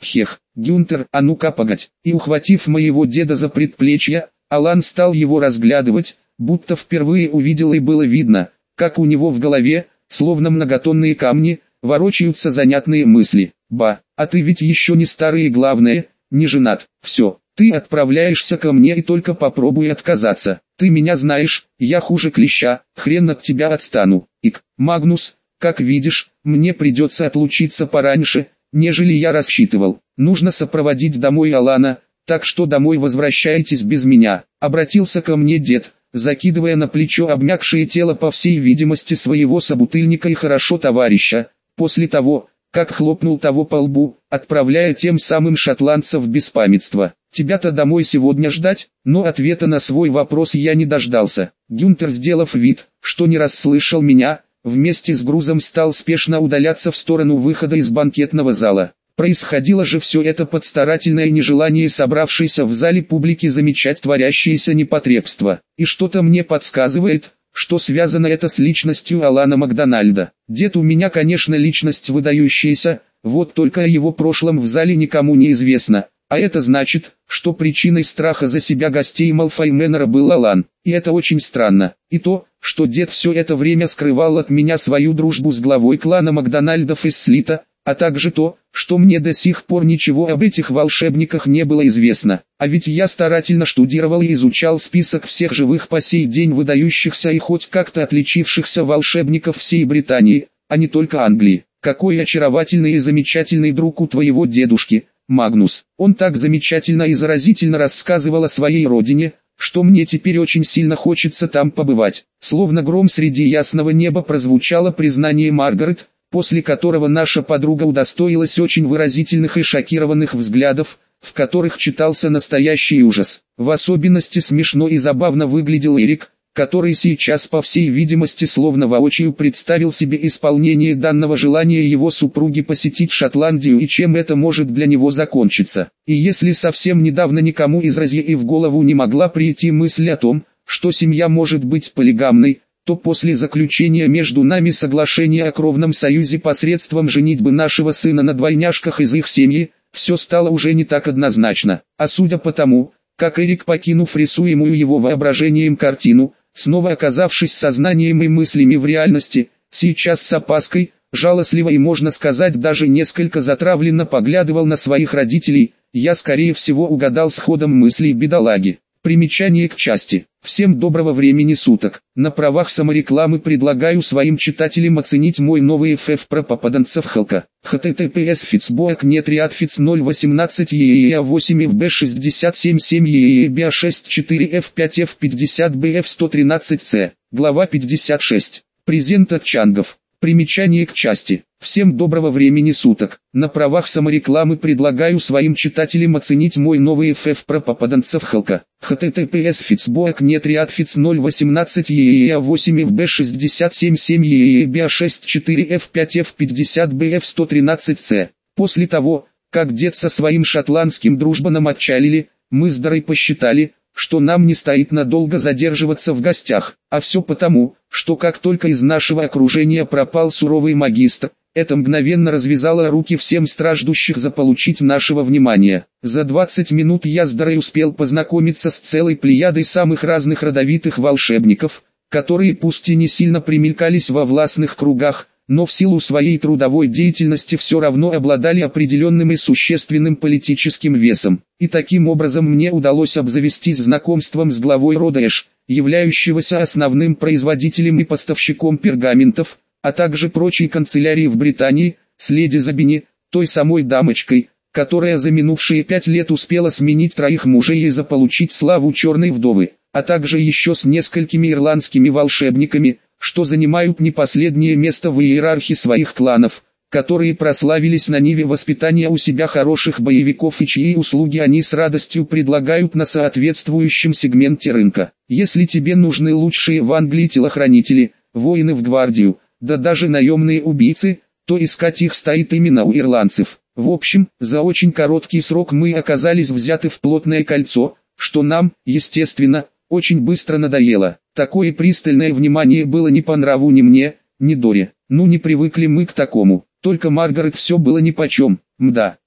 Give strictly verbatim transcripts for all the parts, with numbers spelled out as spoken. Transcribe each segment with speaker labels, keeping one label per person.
Speaker 1: Хех, Гюнтер, а ну-ка погодь. И ухватив моего деда за предплечье, Алан стал его разглядывать, будто впервые увидел, и было видно, как у него в голове, словно многотонные камни, ворочаются занятные мысли. Ба, а ты ведь еще не старый и главное, не женат. Все, ты отправляешься ко мне и только попробуй отказаться. Ты меня знаешь, я хуже клеща, хрен от тебя отстану. Ик, Магнус, как видишь, мне придется отлучиться пораньше, нежели я рассчитывал. Нужно сопроводить домой Алана, так что домой возвращайтесь без меня. Обратился ко мне дед, закидывая на плечо обмякшее тело, по всей видимости своего собутыльника и хорошо товарища, после того, как хлопнул того по лбу, отправляя тем самым шотландца в беспамятство. Тебя-то домой сегодня ждать? Но ответа на свой вопрос я не дождался. Гюнтер, сделав вид, что не расслышал меня, вместе с грузом стал спешно удаляться в сторону выхода из банкетного зала. Происходило же все это под старательное нежелание собравшейся в зале публики замечать творящееся непотребство. И что-то мне подсказывает, что связано это с личностью Алана Макдональда. Дед у меня, конечно, личность выдающаяся, вот только о его прошлом в зале никому не известно. А это значит, что причиной страха за себя гостей Малфой Мэннера был Алан. И это очень странно. И то, что дед все это время скрывал от меня свою дружбу с главой клана Макдональдов из Слита, а также то, что мне до сих пор ничего об этих волшебниках не было известно. А ведь я старательно штудировал и изучал список всех живых по сей день выдающихся и хоть как-то отличившихся волшебников всей Британии, а не только Англии. Какой очаровательный и замечательный друг у твоего дедушки, Магнус. Он так замечательно и заразительно рассказывал о своей родине, что мне теперь очень сильно хочется там побывать. Словно гром среди ясного неба прозвучало признание Маргарет, после которого наша подруга удостоилась очень выразительных и шокированных взглядов, в которых читался настоящий ужас. В особенности смешно и забавно выглядел Эрик, который сейчас, по всей видимости, словно воочию представил себе исполнение данного желания его супруги посетить Шотландию и чем это может для него закончиться. И если совсем недавно никому из Розье и в голову не могла прийти мысль о том, что семья может быть полигамной, то после заключения между нами соглашения о кровном союзе посредством женитьбы нашего сына на двойняшках из их семьи, все стало уже не так однозначно. А судя по тому, как Эрик, покинув рисуемую его воображением картину, снова оказавшись сознанием и мыслями в реальности, сейчас с опаской, жалостливо и, можно сказать, даже несколько затравленно поглядывал на своих родителей, я скорее всего угадал с ходом мыслей бедолаги. Примечание к части. Всем доброго времени суток. На правах саморекламы предлагаю своим читателям оценить мой новый эф эф про попаданцев Халка. https фицбоак нет риадфиц ноль восемнадцать ееа восемь эф бэ шестьдесят семь семь ееа шесть четыре эф пять эф пятьдесят бэ эф сто тринадцать цэ. Глава пятьдесят шесть. Презент от Чангов. Примечание к части. Всем доброго времени суток. На правах саморекламы предлагаю своим читателям оценить мой новый эф эф про попаданцев Халка. https фицбоак нет риадфиц ноль восемнадцать ееа восемь эф бэ шестьдесят семь семь ееа шесть четыре эф пять эф пятьдесят бэ эф сто тринадцать цэ. После того, как дед со своим шотландским дружбаном отчалили, мы с Дарой посчитали, что нам не стоит надолго задерживаться в гостях, а все потому, что как только из нашего окружения пропал суровый магистр, это мгновенно развязало руки всем страждущих заполучить нашего внимания. За двадцать минут я с Дарой успел познакомиться с целой плеядой самых разных родовитых волшебников, которые пусть и не сильно примелькались во властных кругах, но в силу своей трудовой деятельности все равно обладали определенным и существенным политическим весом. И таким образом мне удалось обзавестись знакомством с главой рода Эш, являющегося основным производителем и поставщиком пергаментов, а также прочей канцелярии в Британии, с леди Забини, той самой дамочкой, которая за минувшие пять лет успела сменить троих мужей и заполучить славу черной вдовы, а также еще с несколькими ирландскими волшебниками, что занимают не последнее место в иерархии своих кланов, которые прославились на ниве воспитания у себя хороших боевиков и чьи услуги они с радостью предлагают на соответствующем сегменте рынка. Если тебе нужны лучшие в Англии телохранители, воины в гвардию, да даже наемные убийцы, то искать их стоит именно у ирландцев. В общем, за очень короткий срок мы оказались взяты в плотное кольцо, что нам, естественно, очень быстро надоело. Такое пристальное внимание было не по нраву ни мне, ни Доре. Ну не привыкли мы к такому. Только Маргарет все было нипочем. Мда,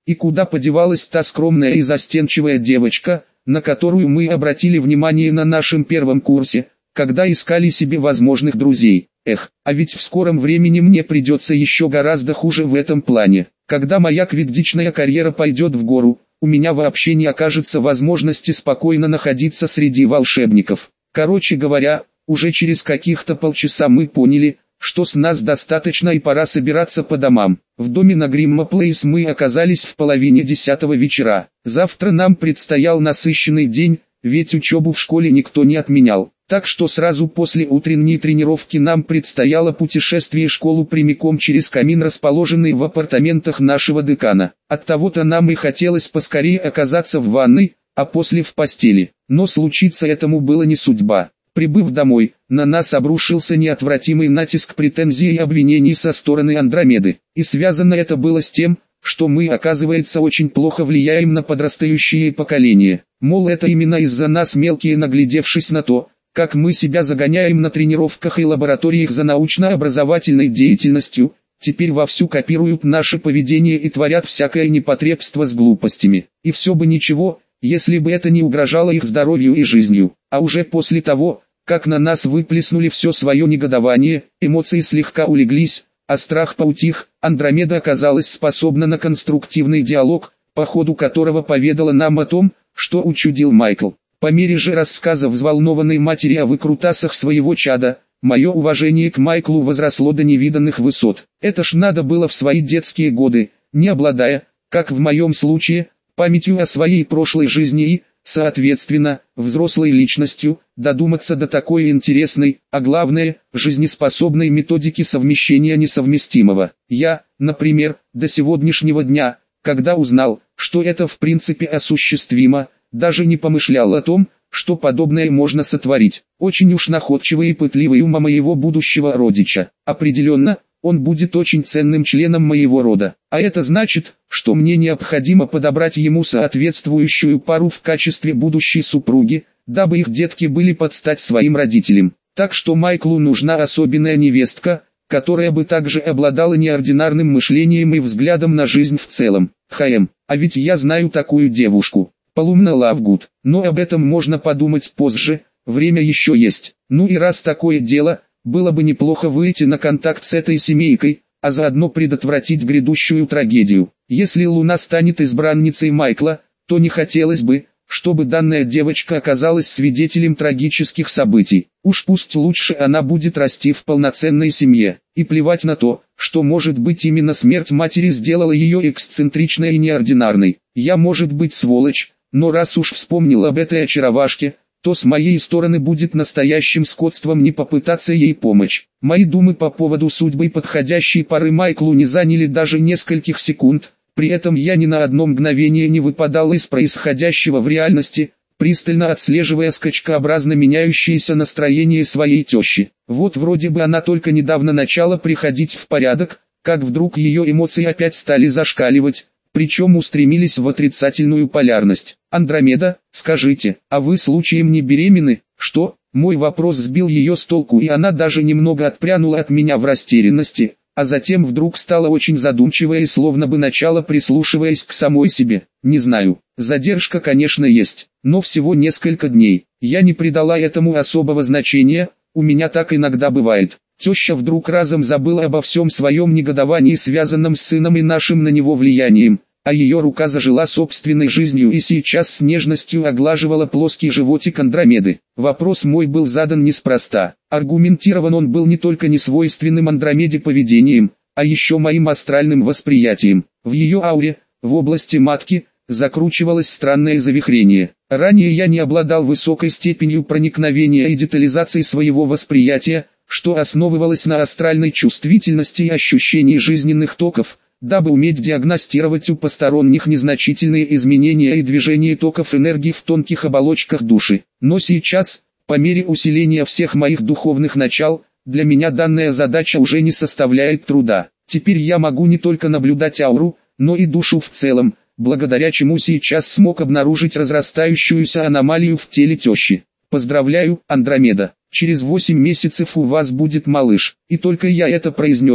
Speaker 1: И куда подевалась та скромная и застенчивая девочка, на которую мы обратили внимание на нашем первом курсе, когда искали себе возможных друзей? Эх, а ведь в скором времени мне придется еще гораздо хуже в этом плане. Когда моя квиддичная карьера пойдет в гору, у меня вообще не окажется возможности спокойно находиться среди волшебников. Короче говоря, уже через каких-то полчаса мы поняли, что с нас достаточно и пора собираться по домам. В доме на Гримма Плейс мы оказались в половине десятого вечера. Завтра нам предстоял насыщенный день, ведь учебу в школе никто не отменял. Так что сразу после утренней тренировки нам предстояло путешествие в школу прямиком через камин, расположенный в апартаментах нашего декана. Оттого-то нам и хотелось поскорее оказаться в ванной, а после в постели. Но случиться этому было не судьба. Прибыв домой, на нас обрушился неотвратимый натиск претензий и обвинений со стороны Андромеды. И связано это было с тем, что мы, оказывается, очень плохо влияем на подрастающее поколение. Мол, это именно из-за нас мелкие, наглядевшись на то, как мы себя загоняем на тренировках и лабораториях за научно-образовательной деятельностью, теперь вовсю копируют наше поведение и творят всякое непотребство с глупостями. И все бы ничего, если бы это не угрожало их здоровью и жизнью. А уже после того, как на нас выплеснули все свое негодование, эмоции слегка улеглись, а страх поутих, Андромеда оказалась способна на конструктивный диалог, по ходу которого поведала нам о том, что учудил Майкл. По мере же рассказа взволнованной матери о выкрутасах своего чада, мое уважение к Майклу возросло до невиданных высот. Это ж надо было в свои детские годы, не обладая, как в моем случае, памятью о своей прошлой жизни и, соответственно, взрослой личностью, додуматься до такой интересной, а главное, жизнеспособной методики совмещения несовместимого. Я, например, до сегодняшнего дня, когда узнал, что это в принципе осуществимо, даже не помышлял о том, что подобное можно сотворить. Очень уж находчивый и пытливый ум моего будущего родича. Определенно, он будет очень ценным членом моего рода. А это значит, что мне необходимо подобрать ему соответствующую пару в качестве будущей супруги, дабы их детки были под стать своим родителям. Так что Майклу нужна особенная невестка, которая бы также обладала неординарным мышлением и взглядом на жизнь в целом. Хм, а ведь я знаю такую девушку. Полумна Лавгуд. Но об этом можно подумать позже, время еще есть. Ну и раз такое дело, было бы неплохо выйти на контакт с этой семейкой, а заодно предотвратить грядущую трагедию. Если Луна станет избранницей Майкла, то не хотелось бы, чтобы данная девочка оказалась свидетелем трагических событий. Уж пусть лучше она будет расти в полноценной семье. И плевать на то, что может быть именно смерть матери сделала ее эксцентричной и неординарной. Я, может быть, сволочь, но раз уж вспомнил об этой очаровашке, то с моей стороны будет настоящим скотством не попытаться ей помочь. Мои думы по поводу судьбы подходящей пары Майклу не заняли даже нескольких секунд, при этом я ни на одно мгновение не выпадал из происходящего в реальности, пристально отслеживая скачкообразно меняющееся настроение своей тещи. Вот вроде бы она только недавно начала приходить в порядок, как вдруг ее эмоции опять стали зашкаливать, причем устремились в отрицательную полярность. «Андромеда, скажите, а вы случаем не беременны?» «Что?» Мой вопрос сбил ее с толку, и она даже немного отпрянула от меня в растерянности, а затем вдруг стала очень задумчивая и словно бы начала прислушиваясь к самой себе. «Не знаю, задержка, конечно, есть, но всего несколько дней. Я не придала этому особого значения, у меня так иногда бывает». Теща вдруг разом забыла обо всем своем негодовании, связанном с сыном и нашим на него влиянием, а ее рука зажила собственной жизнью и сейчас с нежностью оглаживала плоский животик Андромеды. Вопрос мой был задан неспроста. Аргументирован он был не только несвойственным Андромеде поведением, а еще моим астральным восприятием. В ее ауре, в области матки, закручивалось странное завихрение. Ранее я не обладал высокой степенью проникновения и детализации своего восприятия, что основывалось на астральной чувствительности и ощущении жизненных токов, дабы уметь диагностировать у посторонних незначительные изменения и движения токов энергии в тонких оболочках души. Но сейчас, по мере усиления всех моих духовных начал, для меня данная задача уже не составляет труда. Теперь я могу не только наблюдать ауру, но и душу в целом, благодаря чему сейчас смог обнаружить разрастающуюся аномалию в теле тещи. Поздравляю, Андромеда, через восемь месяцев у вас будет малыш. И только я это произнес,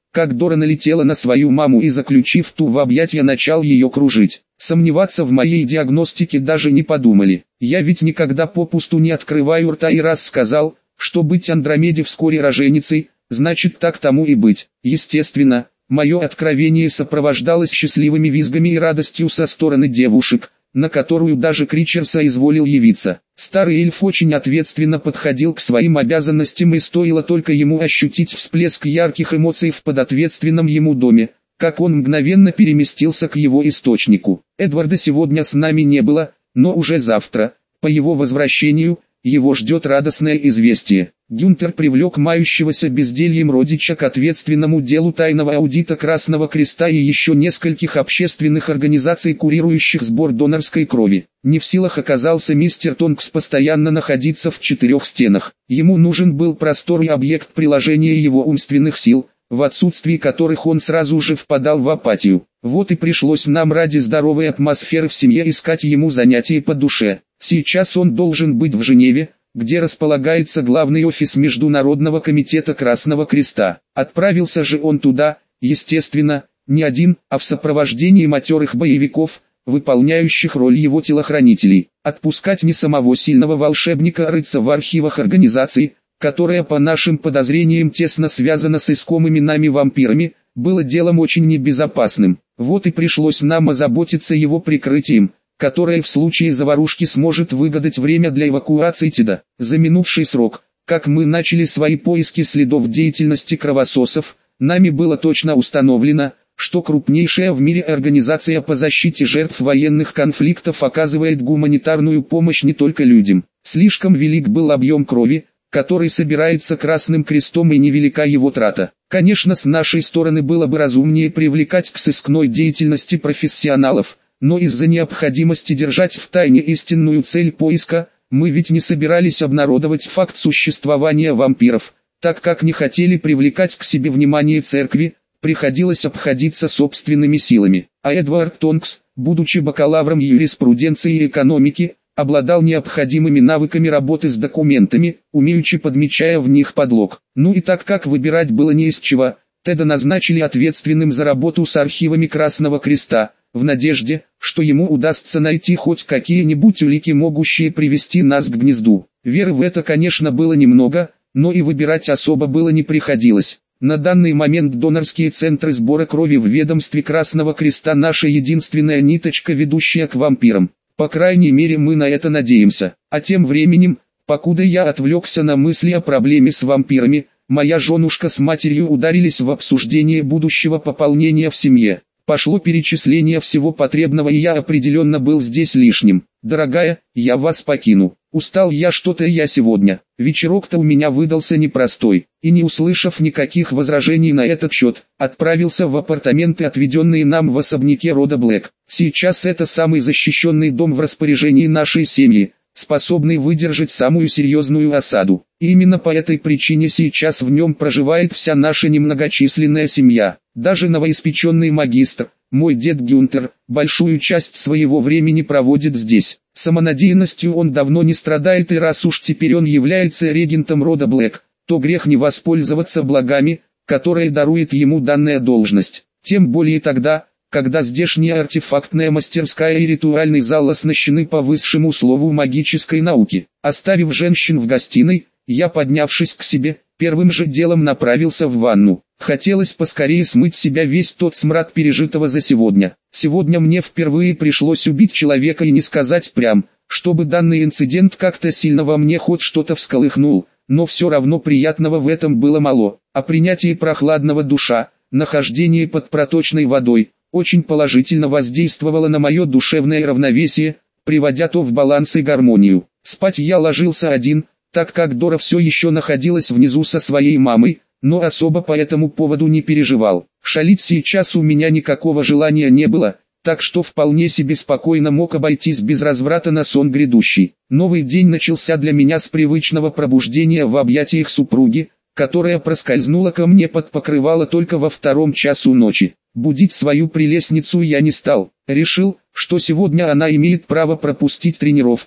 Speaker 1: как Дора налетела на свою маму и, заключив ту в объятия, начал ее кружить. Сомневаться в моей диагностике даже не подумали. Я ведь никогда попусту не открываю рта, и раз сказал, что быть Андромеде вскоре роженицей, значит так тому и быть. Естественно, мое откровение сопровождалось счастливыми визгами и радостью со стороны девушек, на которую даже Кричер соизволил явиться. Старый эльф очень ответственно подходил к своим обязанностям, и стоило только ему ощутить всплеск ярких эмоций в подответственном ему доме, как он мгновенно переместился к его источнику. Эдварда сегодня с нами не было, но уже завтра, по его возвращению, его ждет радостное известие. Гюнтер привлек мающегося бездельем родича к ответственному делу тайного аудита Красного Креста и еще нескольких общественных организаций, курирующих сбор донорской крови. Не в силах оказался мистер Тонкс постоянно находиться в четырех стенах. Ему нужен был простор и объект приложения его умственных сил, в отсутствии которых он сразу же впадал в апатию. Вот и пришлось нам ради здоровой атмосферы в семье искать ему занятия по душе. Сейчас он должен быть в Женеве, где располагается главный офис Международного комитета Красного Креста. Отправился же он туда, естественно, не один, а в сопровождении матерых боевиков, выполняющих роль его телохранителей. Отпускать не самого сильного волшебника рыться в архивах организации, которая по нашим подозрениям тесно связана с искомыми нами вампирами, было делом очень небезопасным. Вот и пришлось нам озаботиться его прикрытием, которое в случае заварушки сможет выгадать время для эвакуации Теда. За минувший срок, как мы начали свои поиски следов деятельности кровососов, нами было точно установлено, что крупнейшая в мире организация по защите жертв военных конфликтов оказывает гуманитарную помощь не только людям. Слишком велик был объем крови, который собирается Красным Крестом, и невелика его трата. Конечно, с нашей стороны было бы разумнее привлекать к сыскной деятельности профессионалов, но из-за необходимости держать в тайне истинную цель поиска, мы ведь не собирались обнародовать факт существования вампиров, так как не хотели привлекать к себе внимание церкви, приходилось обходиться собственными силами. А Эдвард Тонкс, будучи бакалавром юриспруденции и экономики, обладал необходимыми навыками работы с документами, умеючи подмечая в них подлог. Ну и так как выбирать было не из чего, Теда назначили ответственным за работу с архивами Красного Креста, в надежде, что ему удастся найти хоть какие-нибудь улики, могущие привести нас к гнезду. Веры в это, конечно, было немного, но и выбирать особо было не приходилось. На данный момент донорские центры сбора крови в ведомстве Красного Креста — наша единственная ниточка, ведущая к вампирам. По крайней мере, мы на это надеемся. А тем временем, покуда я отвлекся на мысли о проблеме с вампирами, моя женушка с матерью ударились в обсуждение будущего пополнения в семье. Пошло перечисление всего потребного, и я определенно был здесь лишним. Дорогая, я вас покину. Устал я что-то я сегодня. Вечерок-то у меня выдался непростой. И не услышав никаких возражений на этот счет, отправился в апартаменты, отведенные нам в особняке рода Блэк. Сейчас это самый защищенный дом в распоряжении нашей семьи, способный выдержать самую серьезную осаду. И именно по этой причине сейчас в нем проживает вся наша немногочисленная семья. Даже новоиспеченный магистр, мой дед Гюнтер, большую часть своего времени проводит здесь. Самонадеянностью он давно не страдает, и раз уж теперь он является регентом рода Блэк, то грех не воспользоваться благами, которые дарует ему данная должность. Тем более тогда, когда здешняя артефактная мастерская и ритуальный зал оснащены по высшему слову магической науки. Оставив женщин в гостиной, я, поднявшись к себе, первым же делом направился в ванну. Хотелось поскорее смыть с себя весь тот смрад пережитого за сегодня. Сегодня мне впервые пришлось убить человека, и не сказать прям, чтобы данный инцидент как-то сильно во мне хоть что-то всколыхнул, но все равно приятного в этом было мало. О принятии прохладного душа, нахождение под проточной водой, очень положительно воздействовало на мое душевное равновесие, приводя то в баланс и гармонию. Спать я ложился один, так как Дора все еще находилась внизу со своей мамой, но особо по этому поводу не переживал. Шалить сейчас у меня никакого желания не было, так что вполне себе спокойно мог обойтись без разврата на сон грядущий. Новый день начался для меня с привычного пробуждения в объятиях супруги, которая проскользнула ко мне под покрывало только во втором часу ночи. Будить свою прелестницу я не стал, решил, что сегодня она имеет право пропустить тренировку,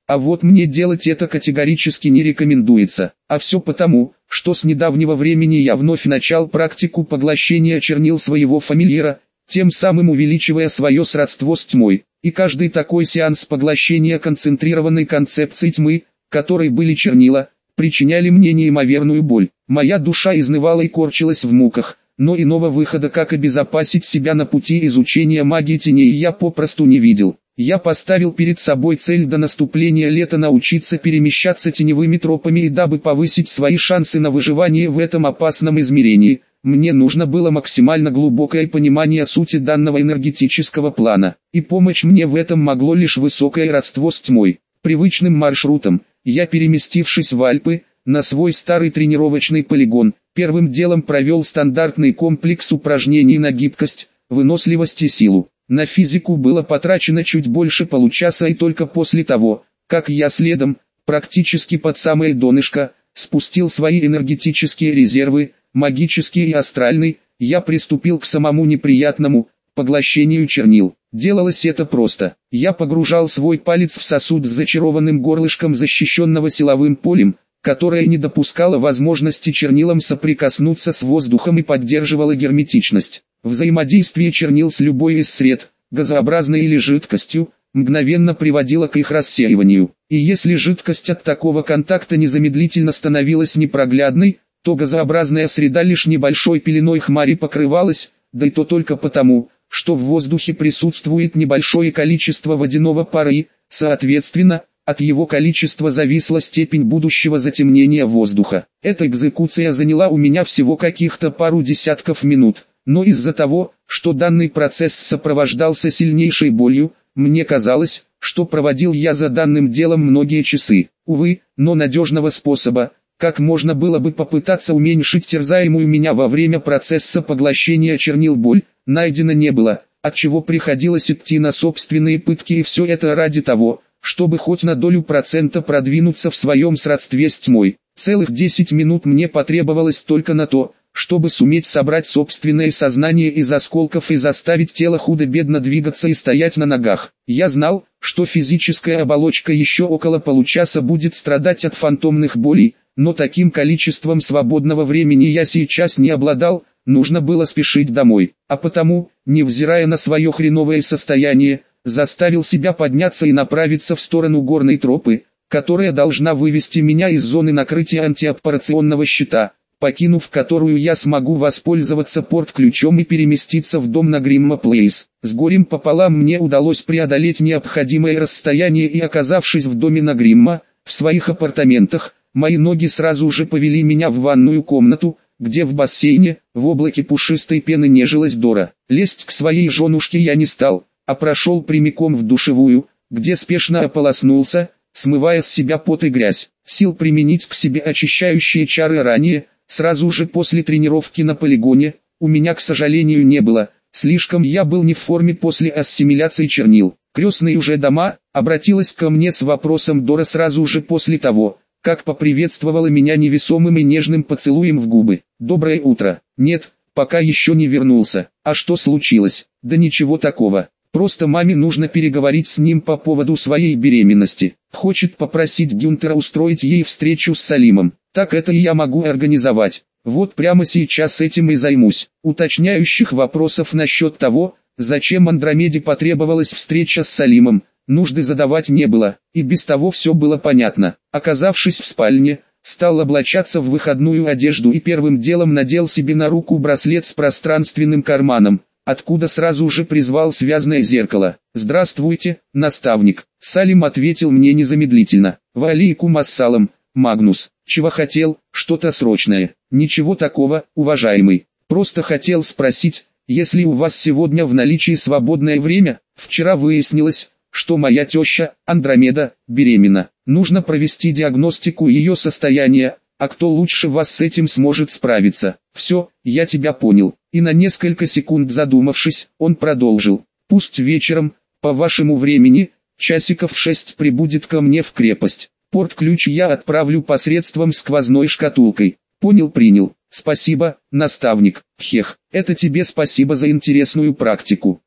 Speaker 1: А вот мне делать это категорически не рекомендуется. А все потому, что с недавнего времени я вновь начал практику поглощения чернил своего фамильяра, тем самым увеличивая свое сродство с тьмой. И каждый такой сеанс поглощения концентрированной концепции тьмы, которой были чернила, причиняли мне неимоверную боль. Моя душа изнывала и корчилась в муках, но иного выхода, как обезопасить себя на пути изучения магии теней, я попросту не видел. Я поставил перед собой цель до наступления лета научиться перемещаться теневыми тропами, и дабы повысить свои шансы на выживание в этом опасном измерении, мне нужно было максимально глубокое понимание сути данного энергетического плана, и помочь мне в этом могло лишь высокое родство с тьмой. Привычным маршрутом, я, переместившись в Альпы, на свой старый тренировочный полигон, первым делом провел стандартный комплекс упражнений на гибкость, выносливость и силу. На физику было потрачено чуть больше получаса, и только после того, как я следом, практически под самое донышко, спустил свои энергетические резервы, магический и астральный, я приступил к самому неприятному, поглощению чернил. Делалось это просто. Я погружал свой палец в сосуд с зачарованным горлышком, защищенного силовым полем, которое не допускало возможности чернилам соприкоснуться с воздухом и поддерживало герметичность. Взаимодействие чернил с любой из сред, газообразной или жидкостью, мгновенно приводило к их рассеиванию. И если жидкость от такого контакта незамедлительно становилась непроглядной, то газообразная среда лишь небольшой пеленой хмари покрывалась, да и то только потому, что в воздухе присутствует небольшое количество водяного пара и, соответственно, от его количества зависла степень будущего затемнения воздуха. Эта экзекуция заняла у меня всего каких-то пару десятков минут, но из-за того, что данный процесс сопровождался сильнейшей болью, мне казалось, что проводил я за данным делом многие часы. Увы, но надежного способа, как можно было бы попытаться уменьшить терзаемую меня во время процесса поглощения чернил боль, найдено не было, отчего приходилось идти на собственные пытки, и все это ради того, чтобы хоть на долю процента продвинуться в своем сродстве с тьмой. Целых десять минут мне потребовалось только на то, чтобы суметь собрать собственное сознание из осколков и заставить тело худо-бедно двигаться и стоять на ногах. Я знал, что физическая оболочка еще около получаса будет страдать от фантомных болей, но таким количеством свободного времени я сейчас не обладал, нужно было спешить домой. А потому, невзирая на свое хреновое состояние, заставил себя подняться и направиться в сторону горной тропы, которая должна вывести меня из зоны накрытия антиаппарационного щита, покинув которую я смогу воспользоваться порт-ключом и переместиться в дом на Гримма Плейс. С горем пополам мне удалось преодолеть необходимое расстояние, и, оказавшись в доме на Гримма, в своих апартаментах, мои ноги сразу же повели меня в ванную комнату, где в бассейне, в облаке пушистой пены нежилась Дора. Лезть к своей женушке я не стал, а прошел прямиком в душевую, где спешно ополоснулся, смывая с себя пот и грязь. Сил применить к себе очищающие чары ранее, сразу же после тренировки на полигоне, у меня, к сожалению, не было, слишком я был не в форме после ассимиляции чернил. Крестные уже дома, обратилась ко мне с вопросом Дора сразу же после того, как поприветствовала меня невесомым и нежным поцелуем в губы. «Доброе утро». «Нет, пока еще не вернулся». «А что случилось?» «Да ничего такого. Просто маме нужно переговорить с ним по поводу своей беременности. Хочет попросить Гюнтера устроить ей встречу с Салимом. Так это и я могу организовать. Вот прямо сейчас этим и займусь». Уточняющих вопросов насчет того, зачем Андромеде потребовалась встреча с Салимом, нужды задавать не было, и без того все было понятно. Оказавшись в спальне, стал облачаться в выходную одежду и первым делом надел себе на руку браслет с пространственным карманом, откуда сразу же призвал связное зеркало. «Здравствуйте, наставник», — Салим ответил мне незамедлительно. «Ва алейкум ассалам, Магнус. Чего хотел? Что-то срочное?» «Ничего такого, уважаемый. Просто хотел спросить, если у вас сегодня в наличии свободное время? Вчера выяснилось, что моя теща, Андромеда, беременна. Нужно провести диагностику ее состояния, а кто лучше вас с этим сможет справиться?» «Все, я тебя понял». И на несколько секунд задумавшись, он продолжил. «Пусть вечером, по вашему времени, часиков в шесть прибудет ко мне в крепость. Порт-ключ я отправлю посредством сквозной шкатулкой». «Понял, принял. Спасибо, наставник». «Хех, это тебе спасибо за интересную практику.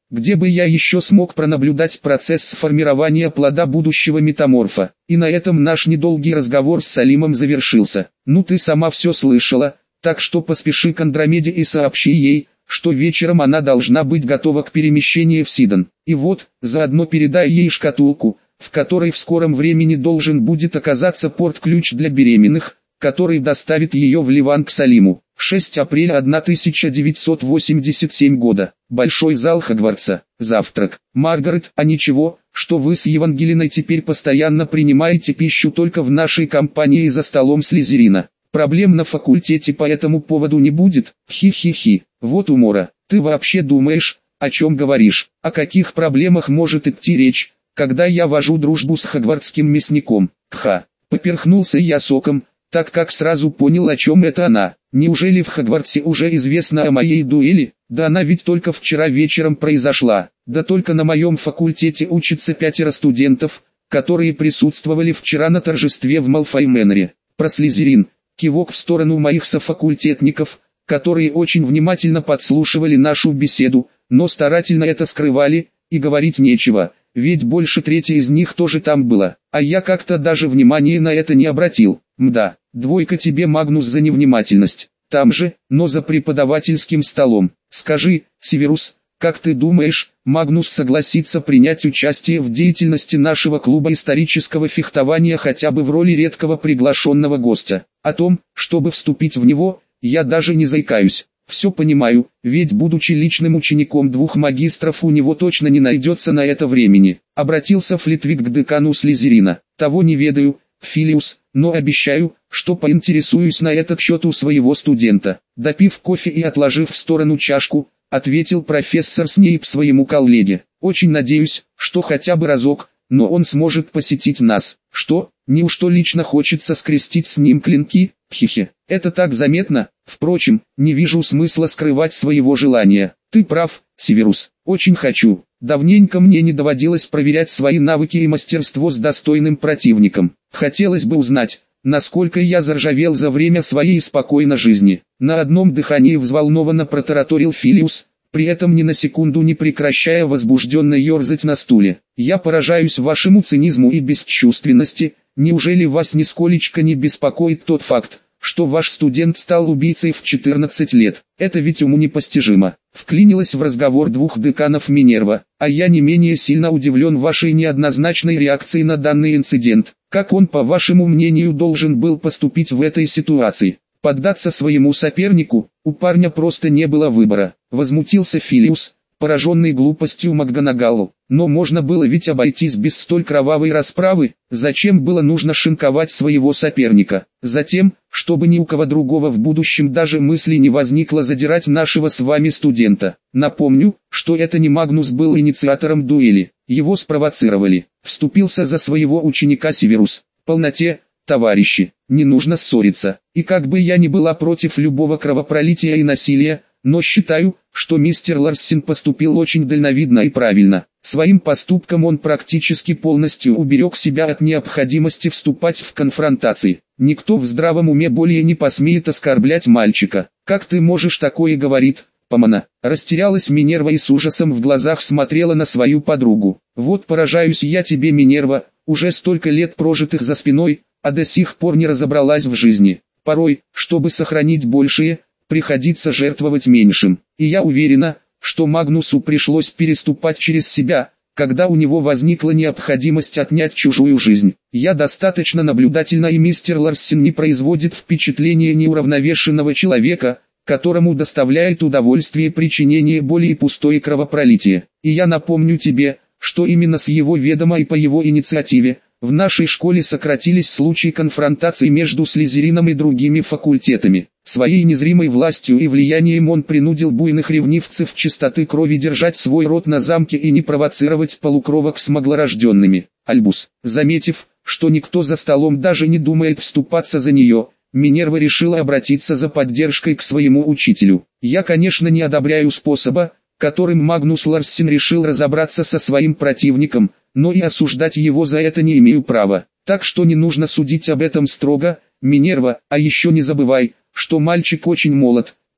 Speaker 1: где бы я еще смог пронаблюдать процесс сформирования плода будущего метаморфа. И на этом наш недолгий разговор с Салимом завершился. Ну ты сама все слышала, так что поспеши к Андромеде и сообщи ей, что вечером она должна быть готова к перемещению в Сидан. И вот, заодно передай ей шкатулку, в которой в скором времени должен будет оказаться порт-ключ для беременных, который доставит ее в Ливан к Салиму. шестого апреля тысяча девятьсот восемьдесят седьмого года. Большой зал Хогвартса. Завтрак. Маргарет, а ничего, что вы с Евангелиной теперь постоянно принимаете пищу только в нашей компании за столом Слизерина. Проблем на факультете по этому поводу не будет. Хи-хи-хи. Вот умора. Ты вообще думаешь, о чем говоришь? О каких проблемах может идти речь, когда я вожу дружбу с хогвартским мясником? Ха. Поперхнулся я соком, так как сразу понял, о чем это она. Неужели в Хогвартсе уже известно о моей дуэли? Да она ведь только вчера вечером произошла. Да только на моем факультете учатся пятеро студентов, которые присутствовали вчера на торжестве в Малфой-Мэннере. Про Слизерин. Кивок в сторону моих софакультетников, которые очень внимательно подслушивали нашу беседу, но старательно это скрывали, и говорить нечего, ведь больше трети из них тоже там было, а я как-то даже внимания на это не обратил. Мда, двойка тебе, Магнус, за невнимательность. Там же, но за преподавательским столом. Скажи, Северус, как ты думаешь, Магнус согласится принять участие в деятельности нашего клуба исторического фехтования хотя бы в роли редкого приглашенного гостя? О том, чтобы вступить в него, я даже не заикаюсь. Все понимаю, ведь будучи личным учеником двух магистров у него точно не найдется на это времени. Обратился Флитвик к декану Слизерина. Того не ведаю, Филиус, но обещаю, что поинтересуюсь на этот счет у своего студента. Допив кофе и отложив в сторону чашку, ответил профессор Снейп своему коллеге. Очень надеюсь, что хотя бы разок, но он сможет посетить нас. Что, неужто лично хочется скрестить с ним клинки? Хе-хе, это так заметно. Впрочем, не вижу смысла скрывать своего желания. Ты прав, Северус, очень хочу. Давненько мне не доводилось проверять свои навыки и мастерство с достойным противником. Хотелось бы узнать, насколько я заржавел за время своей спокойной жизни. На одном дыхании взволнованно протараторил Филиус, при этом ни на секунду не прекращая возбужденно ерзать на стуле. Я поражаюсь вашему цинизму и бесчувственности. Неужели вас нисколечко не беспокоит тот факт, что ваш студент стал убийцей в четырнадцать лет? Это ведь уму непостижимо. Вклинилась в разговор двух деканов Минерва, а я не менее сильно удивлен вашей неоднозначной реакцией на данный инцидент. Как он, по вашему мнению, должен был поступить в этой ситуации? Поддаться своему сопернику? У парня просто не было выбора. Возмутился Филиус, пораженный глупостью МакГонагалл. Но можно было ведь обойтись без столь кровавой расправы. Зачем было нужно шинковать своего соперника? Затем, чтобы ни у кого другого в будущем даже мысли не возникло задирать нашего с вами студента. Напомню, что это не Магнус был инициатором дуэли. Его спровоцировали. Вступился за своего ученика Северус. В полноте, товарищи, не нужно ссориться. И как бы я ни была против любого кровопролития и насилия, но считаю, что мистер Ларсен поступил очень дальновидно и правильно. Своим поступком он практически полностью уберег себя от необходимости вступать в конфронтации. Никто в здравом уме более не посмеет оскорблять мальчика. «Как ты можешь такое говорить, Помона?» Растерялась Минерва и с ужасом в глазах смотрела на свою подругу. «Вот поражаюсь я тебе, Минерва, уже столько лет прожитых за спиной, а до сих пор не разобралась в жизни. Порой, чтобы сохранить большее, приходится жертвовать меньшим. И я уверена, что Магнусу пришлось переступать через себя, когда у него возникла необходимость отнять чужую жизнь. Я достаточно наблюдательна, и мистер Ларсен не производит впечатления неуравновешенного человека, которому доставляет удовольствие причинение боли и пустое кровопролитие. И я напомню тебе, что именно с его ведома и по его инициативе, в нашей школе сократились случаи конфронтации между Слизерином и другими факультетами. Своей незримой властью и влиянием он принудил буйных ревнивцев чистоты крови держать свой род на замке и не провоцировать полукровок с маглорожденными. Альбус, заметив, что никто за столом даже не думает вступаться за нее, Минерва решила обратиться за поддержкой к своему учителю. Я, конечно, не одобряю способа, которым Магнус Ларсен решил разобраться со своим противником, но и осуждать его за это не имею права. Так что не нужно судить об этом строго, Минерва, а еще не забывай, что мальчик очень молод,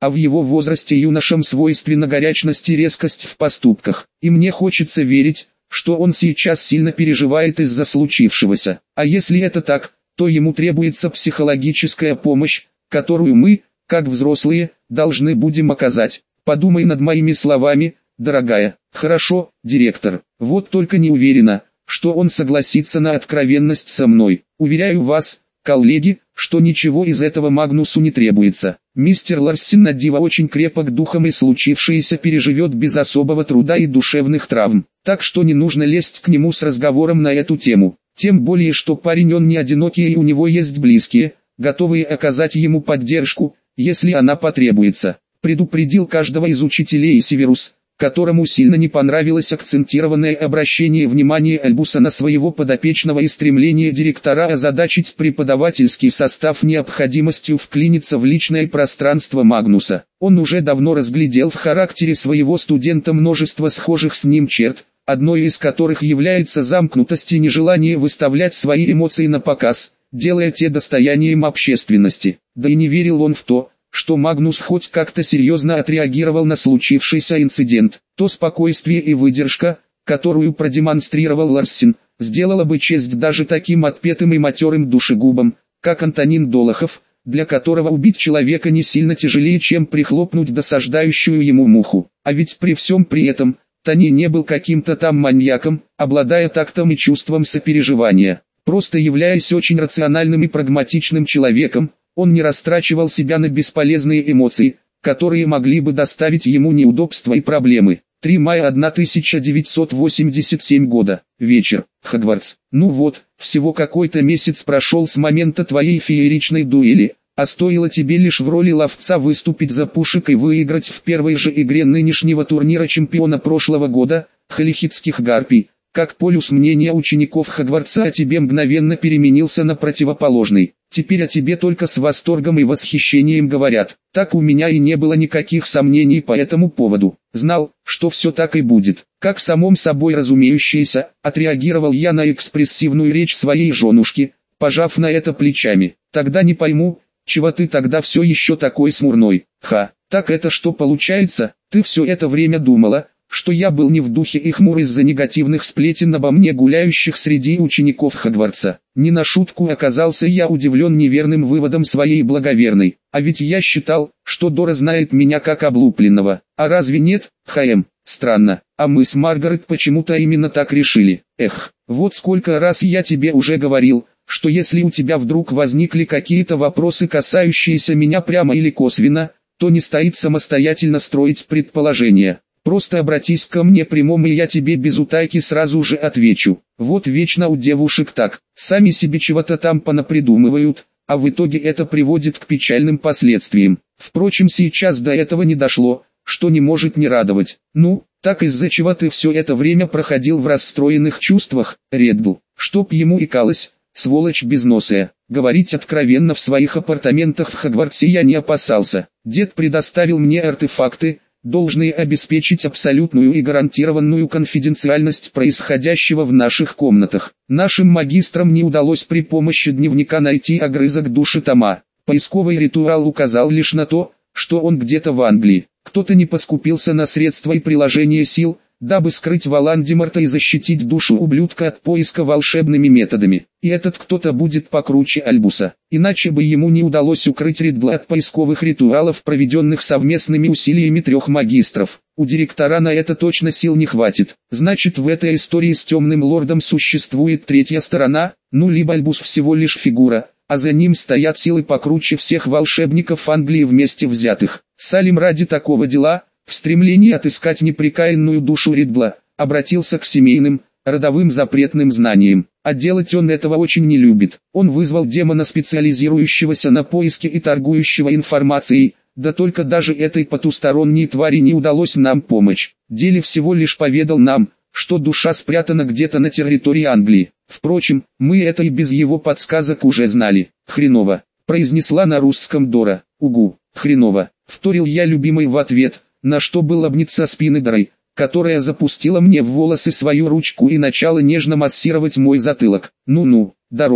Speaker 1: а в его возрасте юношам свойственна горячность и резкость в поступках. И мне хочется верить, что он сейчас сильно переживает из-за случившегося. А если это так, то ему требуется психологическая помощь, которую мы, как взрослые, должны будем оказать. Подумай над моими словами, дорогая. Хорошо, директор. Вот только не уверена, что он согласится на откровенность со мной. Уверяю вас, коллеги, что ничего из этого Магнусу не требуется. Мистер Ларсен на диво очень крепок духом и случившееся переживет без особого труда и душевных травм. Так что не нужно лезть к нему с разговором на эту тему. Тем более, что парень он не одинокий и у него есть близкие, готовые оказать ему поддержку, если она потребуется. Предупредил каждого из учителей Северус, которому сильно не понравилось акцентированное обращение внимания Альбуса на своего подопечного и стремление директора озадачить преподавательский состав необходимостью вклиниться в личное пространство Магнуса. Он уже давно разглядел в характере своего студента множество схожих с ним черт, одной из которых является замкнутость и нежелание выставлять свои эмоции на показ, делая те достоянием общественности. Да и не верил он в то, что Магнус хоть как-то серьезно отреагировал на случившийся инцидент. То спокойствие и выдержка, которую продемонстрировал Ларсен, сделала бы честь даже таким отпетым и матерым душегубам, как Антонин Долохов, для которого убить человека не сильно тяжелее, чем прихлопнуть досаждающую ему муху. А ведь при всем при этом, Тони не был каким-то там маньяком, обладая тактом и чувством сопереживания. Просто являясь очень рациональным и прагматичным человеком, он не растрачивал себя на бесполезные эмоции, которые могли бы доставить ему неудобства и проблемы. три мая тысяча девятьсот восемьдесят седьмого года. Вечер. Хогвартс. Ну вот, всего какой-то месяц прошел с момента твоей фееричной дуэли, а стоило тебе лишь в роли ловца выступить за пушек и выиграть в первой же игре нынешнего турнира чемпиона прошлого года, Халихитских гарпий, как полюс мнения учеников Хогвартса о тебе мгновенно переменился на противоположный. Теперь о тебе только с восторгом и восхищением говорят. Так у меня и не было никаких сомнений по этому поводу. Знал, что все так и будет. Как самом собой разумеющееся, отреагировал я на экспрессивную речь своей женушки, пожав на это плечами. Тогда не пойму, чего ты тогда все еще такой смурной. Ха, так это что получается, ты все это время думала, что я был не в духе и хмур из-за негативных сплетен обо мне, гуляющих среди учеников Хогвартса. Не на шутку оказался я удивлен неверным выводом своей благоверной, а ведь я считал, что Дора знает меня как облупленного. А разве нет, Хаэм? Странно, а мы с Маргарет почему-то именно так решили. Эх, вот сколько раз я тебе уже говорил, что если у тебя вдруг возникли какие-то вопросы, касающиеся меня прямо или косвенно, то не стоит самостоятельно строить предположения. Просто обратись ко мне прямом, и я тебе без утайки сразу же отвечу. Вот вечно у девушек так, сами себе чего-то там понапридумывают, а в итоге это приводит к печальным последствиям. Впрочем, сейчас до этого не дошло, что не может не радовать. Ну, так из-за чего ты все это время проходил в расстроенных чувствах, Реддл? Чтоб ему икалось, сволочь безносая. Говорить откровенно в своих апартаментах в Хогвартсе я не опасался. Дед предоставил мне артефакты, должные обеспечить абсолютную и гарантированную конфиденциальность происходящего в наших комнатах. Нашим магистрам не удалось при помощи дневника найти огрызок души Тома. Поисковый ритуал указал лишь на то, что он где-то в Англии. Кто-то не поскупился на средства и приложение сил, дабы скрыть Волан-де-Морта и защитить душу ублюдка от поиска волшебными методами. И этот кто-то будет покруче Альбуса. Иначе бы ему не удалось укрыть Риддла от поисковых ритуалов, проведенных совместными усилиями трех магистров. У директора на это точно сил не хватит. Значит, в этой истории с Темным Лордом существует третья сторона, ну либо Альбус всего лишь фигура, а за ним стоят силы покруче всех волшебников Англии вместе взятых. Салим ради такого дела, в стремлении отыскать непрекаянную душу Риддла, обратился к семейным, родовым запретным знаниям. А делать он этого очень не любит. Он вызвал демона, специализирующегося на поиске и торгующего информацией, да только даже этой потусторонней твари не удалось нам помочь. Деле всего лишь поведал нам, что душа спрятана где-то на территории Англии. Впрочем, мы это и без его подсказок уже знали. Хреново, произнесла на русском Дора. Угу, хреново, вторил я любимой в ответ, на что был обниться спины Дорой, которая запустила мне в волосы свою ручку и начала нежно массировать мой затылок. Ну-ну, дорогой,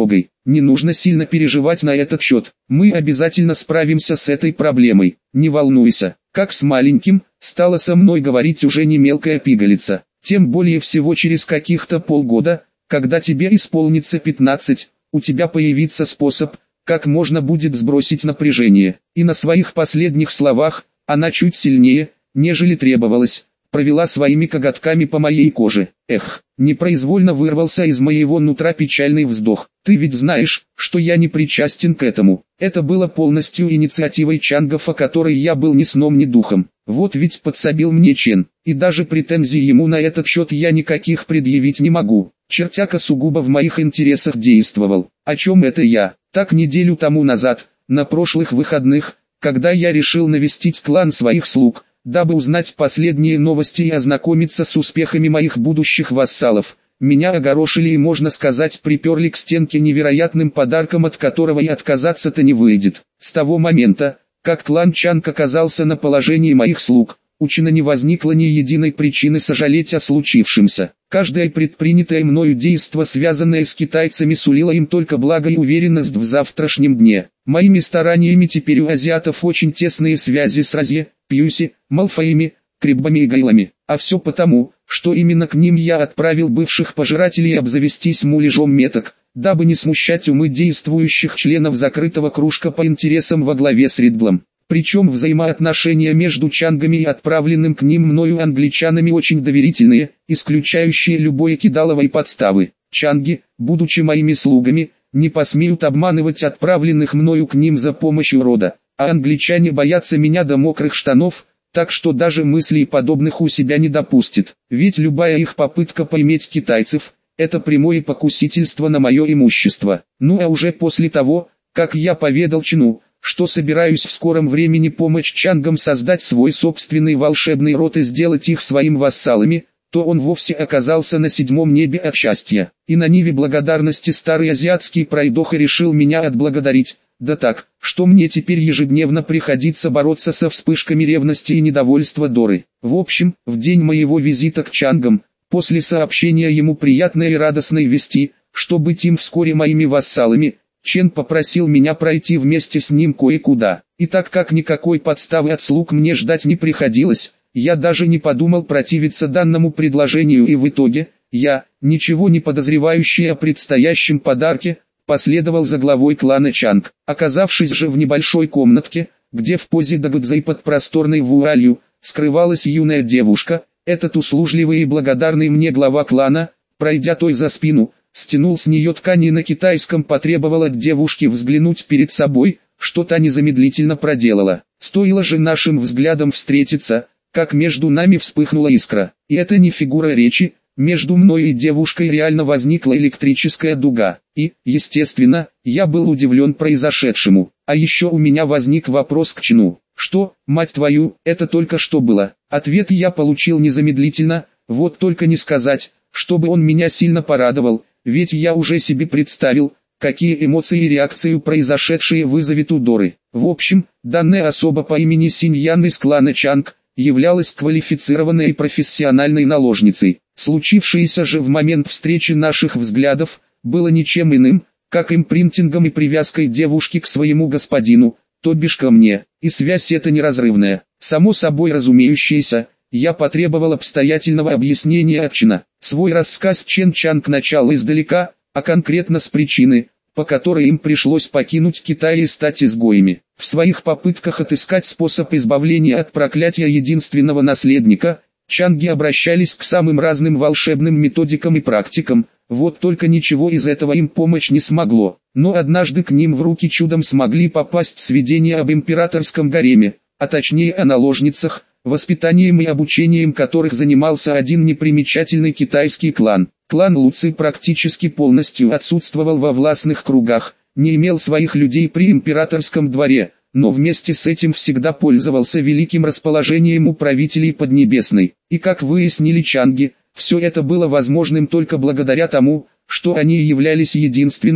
Speaker 1: не нужно сильно переживать на этот счет. Мы обязательно справимся с этой проблемой. Не волнуйся, как с маленьким, стала со мной говорить уже не мелкая пигалица. Тем более всего через каких-то полгода, когда тебе исполнится пятнадцать, у тебя появится способ, как можно будет сбросить напряжение. И на своих последних словах, она чуть сильнее, нежели требовалось, провела своими коготками по моей коже. Эх, непроизвольно вырвался из моего нутра печальный вздох. Ты ведь знаешь, что я не причастен к этому. Это было полностью инициативой Чангов, о которой я был ни сном ни духом. Вот ведь подсобил мне Чен, и даже претензий ему на этот счет я никаких предъявить не могу. Чертяка сугубо в моих интересах действовал. О чем это я? Так неделю тому назад, на прошлых выходных, когда я решил навестить клан своих слуг, дабы узнать последние новости и ознакомиться с успехами моих будущих вассалов, меня огорошили и, можно сказать, приперли к стенке невероятным подарком, от которого и отказаться-то не выйдет. С того момента, как клан Чанг оказался на положении моих слуг, у Чена не возникло ни единой причины сожалеть о случившемся. Каждое предпринятое мною действо, связанное с китайцами, сулило им только благо и уверенность в завтрашнем дне. Моими стараниями теперь у азиатов очень тесные связи с Разе, Пьюси, Малфоями, Криббами и Гайлами. А все потому, что именно к ним я отправил бывших пожирателей обзавестись муляжом меток, дабы не смущать умы действующих членов закрытого кружка по интересам во главе с Ридглом. Причем взаимоотношения между Чангами и отправленным к ним мною англичанами очень доверительные, исключающие любое кидалово и подставы. Чанги, будучи моими слугами, не посмеют обманывать отправленных мною к ним за помощью рода, а англичане боятся меня до мокрых штанов, так что даже мыслей подобных у себя не допустит. Ведь любая их попытка поиметь китайцев – это прямое покусительство на мое имущество. Ну а уже после того, как я поведал Чену, что собираюсь в скором времени помочь Чангам создать свой собственный волшебный род и сделать их своими вассалами, то он вовсе оказался на седьмом небе от счастья. И на ниве благодарности старый азиатский пройдоха решил меня отблагодарить, да так, что мне теперь ежедневно приходится бороться со вспышками ревности и недовольства Доры. В общем, в день моего визита к Чангам, после сообщения ему приятной и радостной вести, что быть им вскоре моими вассалами, Чен попросил меня пройти вместе с ним кое-куда. И так как никакой подставы от слуг мне ждать не приходилось, я даже не подумал противиться данному предложению, и в итоге, я, ничего не подозревающий о предстоящем подарке, последовал за главой клана Чанг. Оказавшись же в небольшой комнатке, где в позе дагудзай под просторной вуалью скрывалась юная девушка, этот услужливый и благодарный мне глава клана, пройдя той за спину, стянул с нее ткань и на китайском потребовал от девушки взглянуть перед собой, что та незамедлительно проделала. Стоило же нашим взглядом встретиться, как между нами вспыхнула искра. И это не фигура речи, между мной и девушкой реально возникла электрическая дуга. И, естественно, я был удивлен произошедшему. А еще у меня возник вопрос к Чену. Что, мать твою, это только что было? Ответ я получил незамедлительно, вот только не сказать, чтобы он меня сильно порадовал. Ведь я уже себе представил, какие эмоции и реакцию произошедшее вызовет у Доры. В общем, данная особа по имени Синьян из клана Чанг являлась квалифицированной и профессиональной наложницей. Случившееся же в момент встречи наших взглядов было ничем иным, как импринтингом и привязкой девушки к своему господину, то бишь ко мне, и связь эта неразрывная. Само собой разумеющаяся, я потребовал обстоятельного объяснения от Чена. Свой рассказ Чен Чанг начал издалека, а конкретно с причины, по которой им пришлось покинуть Китай и стать изгоями. В своих попытках отыскать способ избавления от проклятия единственного наследника, Чанги обращались к самым разным волшебным методикам и практикам, вот только ничего из этого им помочь не смогло. Но однажды к ним в руки чудом смогли попасть сведения об императорском гареме, а точнее о наложницах, воспитанием и обучением которых занимался один непримечательный китайский клан. Клан Луци практически полностью отсутствовал во властных кругах, не имел своих людей при императорском дворе, но вместе с этим всегда пользовался великим расположением у правителей Поднебесной. И как выяснили Чанги, все это было возможным только благодаря тому, что они являлись единственными,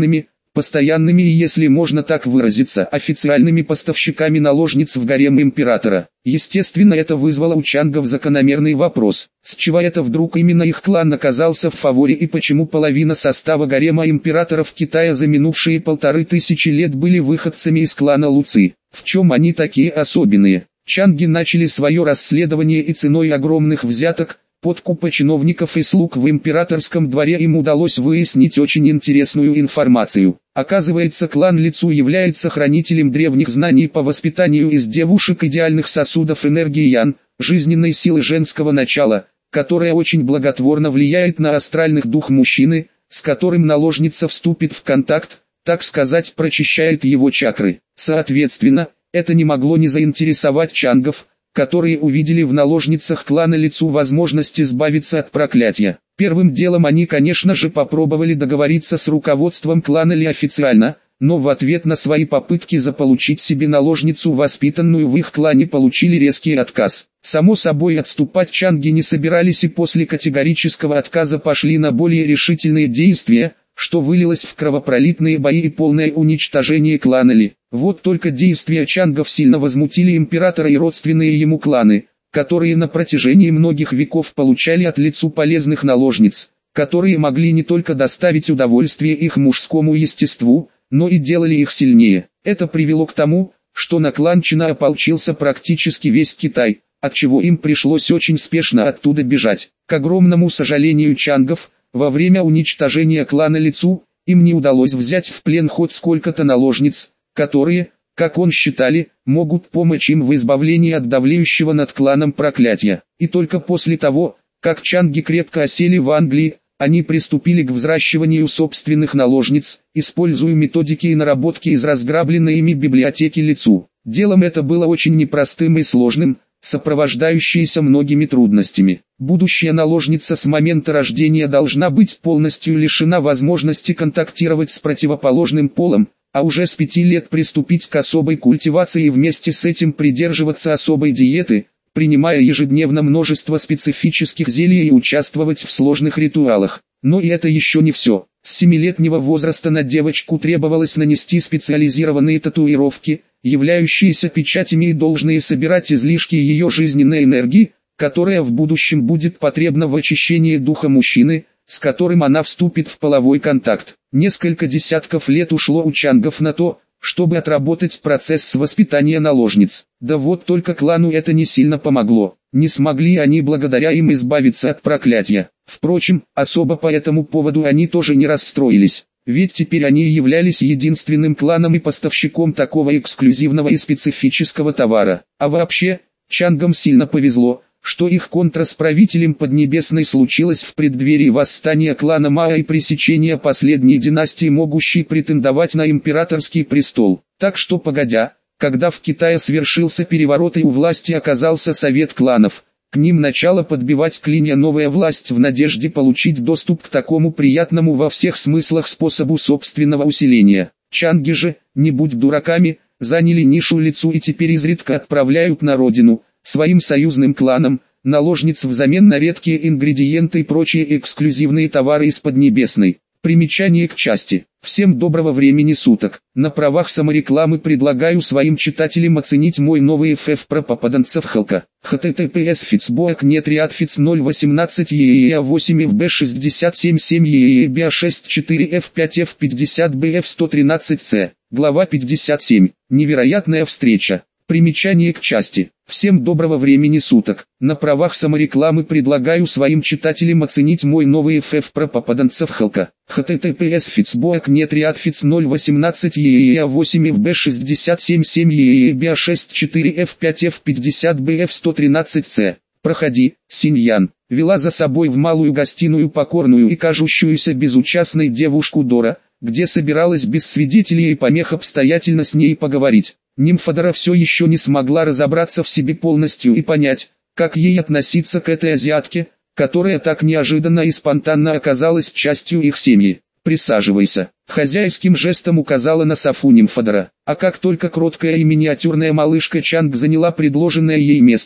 Speaker 1: постоянными и, если можно так выразиться, официальными поставщиками наложниц в гарем императора. Естественно, это вызвало у чангов закономерный вопрос: с чего это вдруг именно их клан оказался в фаворе и почему половина состава гарема императоров Китая за минувшие полторы тысячи лет были выходцами из клана Луци? В чем они такие особенные? Чанги начали свое расследование и ценой огромных взяток, подкупа чиновников и слуг в императорском дворе им удалось выяснить очень интересную информацию. Оказывается, клан Лицу является хранителем древних знаний по воспитанию из девушек идеальных сосудов энергии Ян, жизненной силы женского начала, которая очень благотворно влияет на астральных дух мужчины, с которым наложница вступит в контакт, так сказать, прочищает его чакры. Соответственно, это не могло не заинтересовать чангов, которые увидели в наложницах клана Лицу возможность избавиться от проклятия. Первым делом они, конечно же, попробовали договориться с руководством клана Ли официально, но в ответ на свои попытки заполучить себе наложницу, воспитанную в их клане, получили резкий отказ. Само собой, отступать чанги не собирались и после категорического отказа пошли на более решительные действия, что вылилось в кровопролитные бои и полное уничтожение клана Ли. Вот только действия чангов сильно возмутили императора и родственные ему кланы, которые на протяжении многих веков получали от Лицу полезных наложниц, которые могли не только доставить удовольствие их мужскому естеству, но и делали их сильнее. Это привело к тому, что на клан Чина ополчился практически весь Китай, отчего им пришлось очень спешно оттуда бежать. К огромному сожалению чангов, во время уничтожения клана Лицу, им не удалось взять в плен хоть сколько-то наложниц, которые, как он считали, могут помочь им в избавлении от давлеющего над кланом проклятия. И только после того, как чанги крепко осели в Англии, они приступили к взращиванию собственных наложниц, используя методики и наработки из разграбленной ими библиотеки Лицу. Делом это было очень непростым и сложным, сопровождающееся многими трудностями. Будущая наложница с момента рождения должна быть полностью лишена возможности контактировать с противоположным полом, а уже с пяти лет приступить к особой культивации и вместе с этим придерживаться особой диеты, принимая ежедневно множество специфических зелий и участвовать в сложных ритуалах. Но и это еще не все. С семилетнего возраста на девочку требовалось нанести специализированные татуировки, являющиеся печатями и должные собирать излишки ее жизненной энергии, которая в будущем будет потребна в очищении духа мужчины, с которым она вступит в половой контакт. Несколько десятков лет ушло у чангов на то, чтобы отработать процесс воспитания наложниц. Да вот только клану это не сильно помогло. Не смогли они благодаря им избавиться от проклятия. Впрочем, особо по этому поводу они тоже не расстроились. Ведь теперь они являлись единственным кланом и поставщиком такого эксклюзивного и специфического товара. А вообще, чангам сильно повезло, что их контра с правителем Поднебесной случилось в преддверии восстания клана Мао и пресечения последней династии, могущей претендовать на императорский престол. Так что погодя, когда в Китае свершился переворот и у власти оказался совет кланов, к ним начала подбивать клинья новая власть в надежде получить доступ к такому приятному во всех смыслах способу собственного усиления. Чанги же, не будь дураками, заняли нишу Лицу и теперь изредка отправляют на родину, своим союзным кланам, наложниц взамен на редкие ингредиенты и прочие эксклюзивные товары из Поднебесной. Примечание к части. Всем доброго времени суток. На правах саморекламы предлагаю своим читателям оценить мой новый эф эф про попаданцев Халка. https фицбоек нет риадфиц ноль восемнадцать ееа восемь эф бэ шестьдесят семь семь ееа шесть четыре эф пять эф пятьдесят бэ эф сто тринадцать цэ. Глава пятьдесят семь. Невероятная встреча. Примечание к части. Всем доброго времени суток. На правах саморекламы предлагаю своим читателям оценить мой новый эф эф про попаданцев Халка. https фицбоек нет риадфиц ноль восемнадцать ееа восемь эф бэ шестьдесят семь семь ееа шесть четыре эф пять эф пятьдесят бэ эф сто тринадцать цэ. Проходи, Синьян. Вела за собой в малую гостиную покорную и кажущуюся безучастной девушку Дора, где собиралась без свидетелей и помех обстоятельно с ней поговорить. Нимфодора все еще не смогла разобраться в себе полностью и понять, как ей относиться к этой азиатке, которая так неожиданно и спонтанно оказалась частью их семьи. «Присаживайся», — хозяйским жестом указала на софу Нимфодора. А как только кроткая и миниатюрная малышка Чанг заняла предложенное ей место,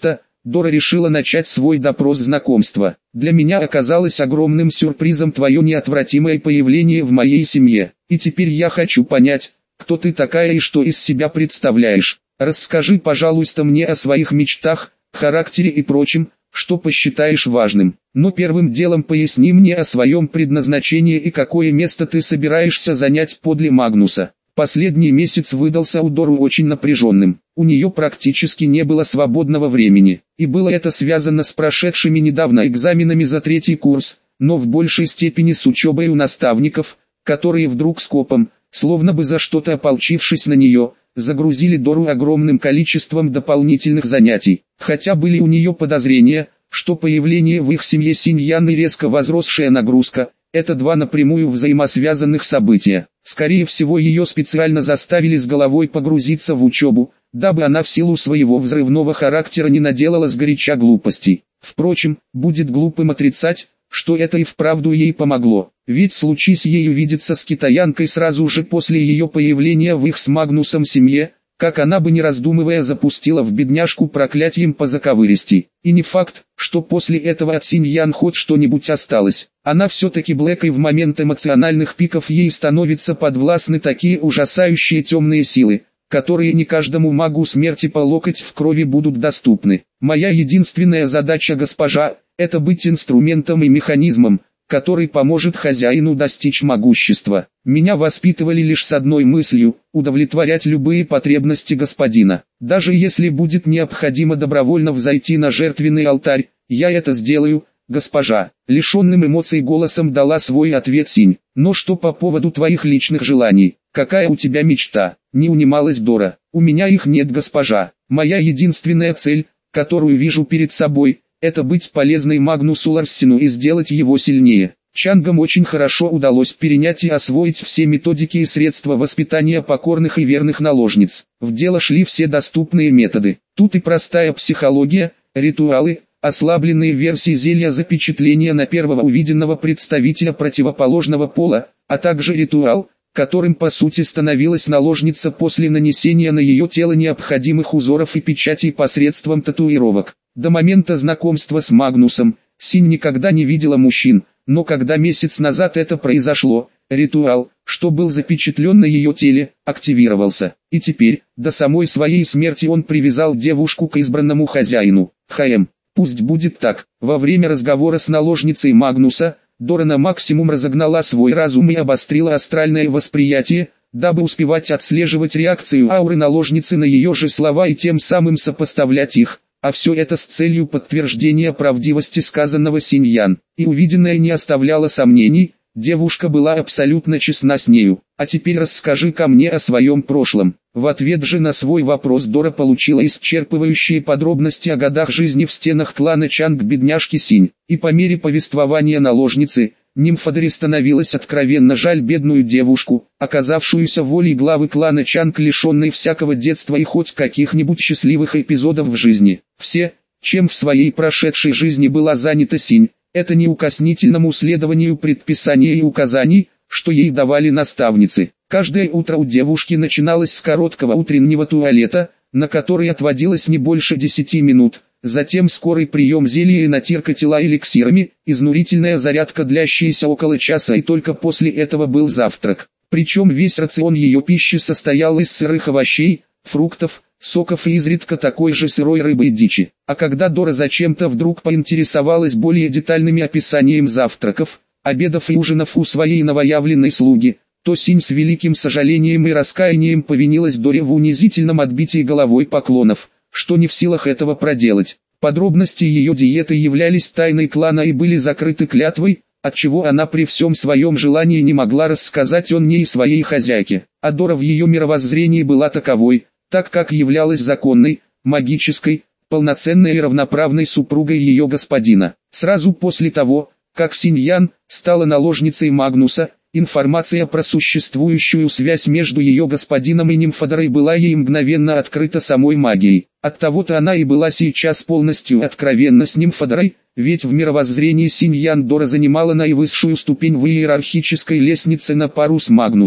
Speaker 1: Дора решила начать свой допрос знакомства. Для меня оказалось огромным сюрпризом твое неотвратимое появление в моей семье. И теперь я хочу понять, кто ты такая и что из себя представляешь. Расскажи, пожалуйста, мне о своих мечтах, характере и прочем, что посчитаешь важным. Но первым делом поясни мне о своем предназначении и какое место ты собираешься занять подле Магнуса. Последний месяц выдался у Доры очень напряженным. У нее практически не было свободного времени, и было это связано с прошедшими недавно экзаменами за третий курс, но в большей степени с учебой у наставников, которые вдруг скопом, словно бы за что-то ополчившись на нее, загрузили Дору огромным количеством дополнительных занятий. Хотя были у нее подозрения, что появление в их семье Синьян и резко возросшая нагрузка – это два напрямую взаимосвязанных события. Скорее всего, ее специально заставили с головой погрузиться в учебу, дабы она в силу своего взрывного характера не наделала сгоряча глупостей. Впрочем, будет глупым отрицать, что это и вправду ей помогло. Ведь случись ей увидеться с китаянкой сразу же после ее появления в их с Магнусом семье, как она бы не раздумывая запустила в бедняжку проклятием по заковыристи. И не факт, что после этого от Синьян хоть что-нибудь осталось. Она все-таки Блэк, и в момент эмоциональных пиков ей становятся подвластны такие ужасающие темные силы, которые не каждому магу смерти по локоть в крови будут доступны. Моя единственная задача, госпожа, это быть инструментом и механизмом, который поможет хозяину достичь могущества. Меня воспитывали лишь с одной мыслью – удовлетворять любые потребности господина. Даже если будет необходимо добровольно взойти на жертвенный алтарь, я это сделаю, госпожа. Лишенным эмоций голосом дала свой ответ Синь. Но что по поводу твоих личных желаний? Какая у тебя мечта? Не унималась Дора. У меня их нет, госпожа. Моя единственная цель, которую вижу перед собой – это быть полезной Магнусу Ларсену и сделать его сильнее. Чангам очень хорошо удалось перенять и освоить все методики и средства воспитания покорных и верных наложниц. В дело шли все доступные методы. Тут и простая психология, ритуалы, ослабленные версии зелья запечатления на первого увиденного представителя противоположного пола, а также ритуал, которым по сути становилась наложница после нанесения на ее тело необходимых узоров и печатей посредством татуировок. До момента знакомства с Магнусом, Синь никогда не видела мужчин, но когда месяц назад это произошло, ритуал, что был запечатлен на ее теле, активировался. И теперь, до самой своей смерти он привязал девушку к избранному хозяину. Хаем, пусть будет так. Во время разговора с наложницей Магнуса, Дора на максимум разогнала свой разум и обострила астральное восприятие, дабы успевать отслеживать реакцию ауры наложницы на ее же слова и тем самым сопоставлять их. А все это с целью подтверждения правдивости сказанного Синьян. И увиденное не оставляло сомнений, девушка была абсолютно честна с нею. А теперь расскажи-ка мне о своем прошлом. В ответ же на свой вопрос Дора получила исчерпывающие подробности о годах жизни в стенах клана Чанг бедняжки Синь. И по мере повествования наложницы, Нимфодоре становилось откровенно жаль бедную девушку, оказавшуюся волей главы клана Чанг, лишенной всякого детства и хоть каких-нибудь счастливых эпизодов в жизни. Все, чем в своей прошедшей жизни была занята Синь, это неукоснительному следованию предписаний и указаний, что ей давали наставницы. Каждое утро у девушки начиналось с короткого утреннего туалета, на который отводилось не больше десяти минут. Затем скорый прием зелья и натирка тела эликсирами, изнурительная зарядка, длящаяся около часа, и только после этого был завтрак. Причем весь рацион ее пищи состоял из сырых овощей, фруктов, соков и изредка такой же сырой рыбы и дичи. А когда Дора зачем-то вдруг поинтересовалась более детальными описанием завтраков, обедов и ужинов у своей новоявленной слуги, то Синь с великим сожалением и раскаянием повинилась Доре в унизительном отбитии головой поклонов, что не в силах этого проделать. Подробности ее диеты являлись тайной клана и были закрыты клятвой, отчего она при всем своем желании не могла рассказать о ней своей хозяйке. А Дора в ее мировоззрении была таковой, так как являлась законной, магической, полноценной и равноправной супругой ее господина. Сразу после того, как Синьян стала наложницей Магнуса, информация про существующую связь между ее господином и Нимфодорой была ей мгновенно открыта самой магией. Оттого-то она и была сейчас полностью откровенна с Нимфодорой, ведь в мировоззрении Синьян Дора занимала наивысшую ступень в иерархической лестнице на пару с Магнусом.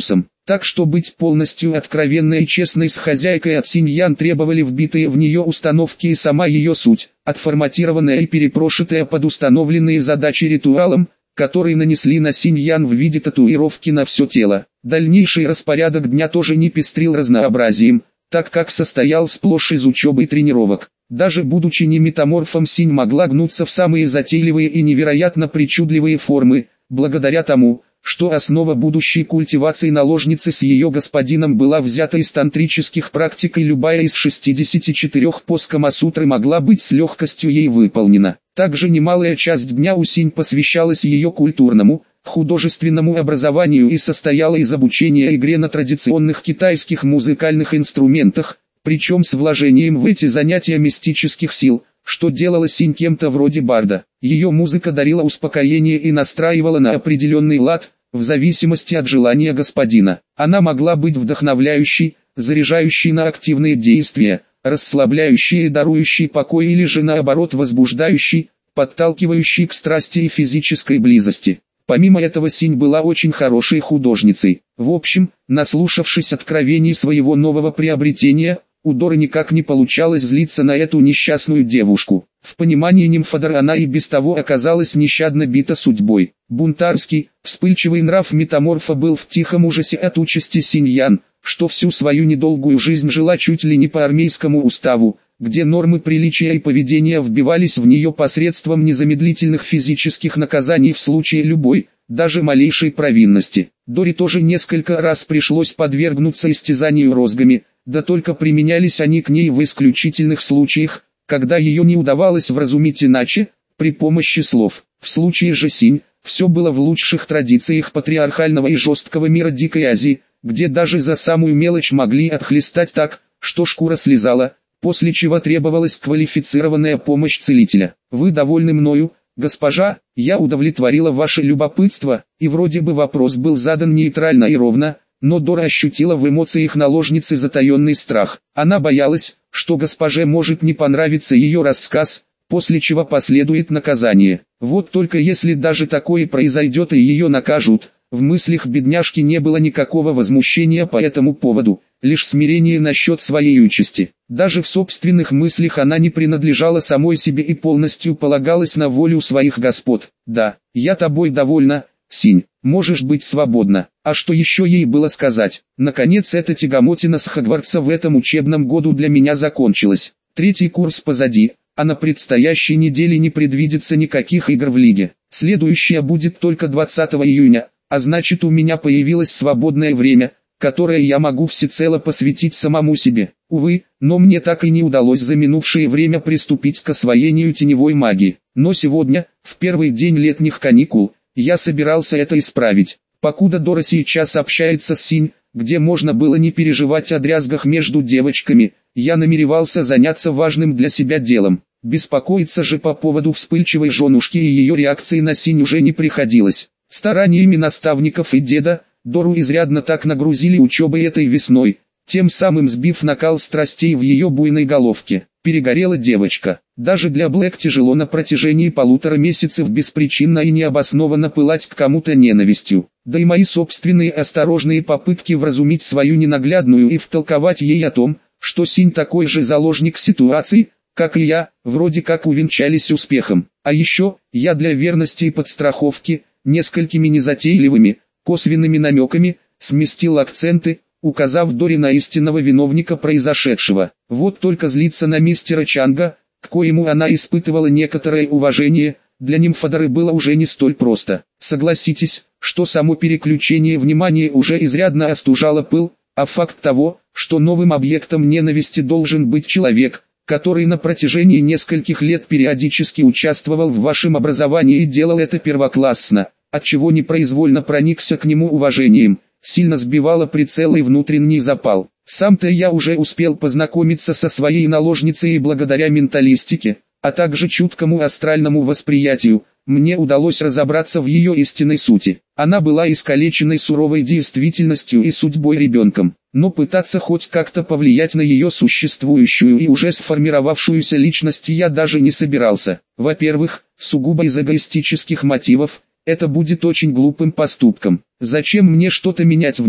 Speaker 1: Так что быть полностью откровенной и честной с хозяйкой от Синьян требовали вбитые в нее установки и сама ее суть, отформатированная и перепрошитая под установленные задачи ритуалом, который нанесли на Синьян в виде татуировки на все тело. Дальнейший распорядок дня тоже не пестрил разнообразием, так как состоял сплошь из учебы и тренировок. Даже будучи не метаморфом, Синь могла гнуться в самые затейливые и невероятно причудливые формы, благодаря тому, что основа будущей культивации наложницы с ее господином была взята из тантрических практик, и любая из шестидесяти четырёх поз Камасутры могла быть с легкостью ей выполнена. Также немалая часть дня у Синь посвящалась ее культурному, художественному образованию и состояла из обучения игре на традиционных китайских музыкальных инструментах, причем с вложением в эти занятия мистических сил, что делало Синь кем-то вроде барда. Ее музыка дарила успокоение и настраивала на определенный лад, в зависимости от желания господина. Она могла быть вдохновляющей, заряжающей на активные действия, расслабляющей и дарующей покой, или же наоборот возбуждающей, подталкивающей к страсти и физической близости. Помимо этого, Синь была очень хорошей художницей. В общем, наслушавшись откровений своего нового приобретения, у Доры никак не получалось злиться на эту несчастную девушку. В понимании нимфодора она и без того оказалась нещадно бита судьбой. Бунтарский, вспыльчивый нрав метаморфа был в тихом ужасе от участи Синьян, что всю свою недолгую жизнь жила чуть ли не по армейскому уставу, где нормы приличия и поведения вбивались в нее посредством незамедлительных физических наказаний в случае любой, даже малейшей провинности. Доре тоже несколько раз пришлось подвергнуться истязанию розгами, да только применялись они к ней в исключительных случаях, когда ее не удавалось вразумить иначе, при помощи слов. В случае же Синь, все было в лучших традициях патриархального и жесткого мира Дикой Азии, где даже за самую мелочь могли отхлестать так, что шкура слезала, после чего требовалась квалифицированная помощь целителя. «Вы довольны мною, госпожа? Я удовлетворила ваше любопытство», и вроде бы вопрос был задан нейтрально и ровно, но Дора ощутила в эмоциях наложницы затаенный страх. Она боялась, что госпоже может не понравиться ее рассказ, после чего последует наказание. Вот только если даже такое произойдет и ее накажут, в мыслях бедняжки не было никакого возмущения по этому поводу, лишь смирение насчет своей участи. Даже в собственных мыслях она не принадлежала самой себе и полностью полагалась на волю своих господ. «Да, я тобой довольна, Синь, можешь быть свободна». А что еще ей было сказать? Наконец эта тягомотина с Хогвартса в этом учебном году для меня закончилась. Третий курс позади, а на предстоящей неделе не предвидится никаких игр в лиге. Следующая будет только двадцатого июня, а значит, у меня появилось свободное время, которое я могу всецело посвятить самому себе. Увы, но мне так и не удалось за минувшее время приступить к освоению теневой магии. Но сегодня, в первый день летних каникул, я собирался это исправить. Покуда Дора сейчас общается с Синь, где можно было не переживать о дрязгах между девочками, я намеревался заняться важным для себя делом. Беспокоиться же по поводу вспыльчивой женушки и ее реакции на Синь уже не приходилось. Стараниями наставников и деда, Дору изрядно так нагрузили учебой этой весной, тем самым сбив накал страстей в ее буйной головке. Перегорела девочка. Даже для Блэк тяжело на протяжении полутора месяцев беспричинно и необоснованно пылать к кому-то ненавистью. Да и мои собственные осторожные попытки вразумить свою ненаглядную и втолковать ей о том, что Синь такой же заложник ситуации, как и я, вроде как увенчались успехом. А еще, я для верности и подстраховки, несколькими незатейливыми, косвенными намеками, сместил акценты, указав Доре на истинного виновника произошедшего. Вот только злиться на мистера Чанга, к коему она испытывала некоторое уважение, для нимфодоры было уже не столь просто. Согласитесь, что само переключение внимания уже изрядно остужало пыл, а факт того, что новым объектом ненависти должен быть человек, который на протяжении нескольких лет периодически участвовал в вашем образовании и делал это первоклассно, отчего непроизвольно проникся к нему уважением, сильно сбивало прицел и внутренний запал. Сам-то я уже успел познакомиться со своей наложницей и благодаря менталистике, а также чуткому астральному восприятию, мне удалось разобраться в ее истинной сути. Она была искалеченной суровой действительностью и судьбой ребенком, но пытаться хоть как-то повлиять на ее существующую и уже сформировавшуюся личность я даже не собирался. Во-первых, сугубо из эгоистических мотивов, это будет очень глупым поступком. Зачем мне что-то менять в ней,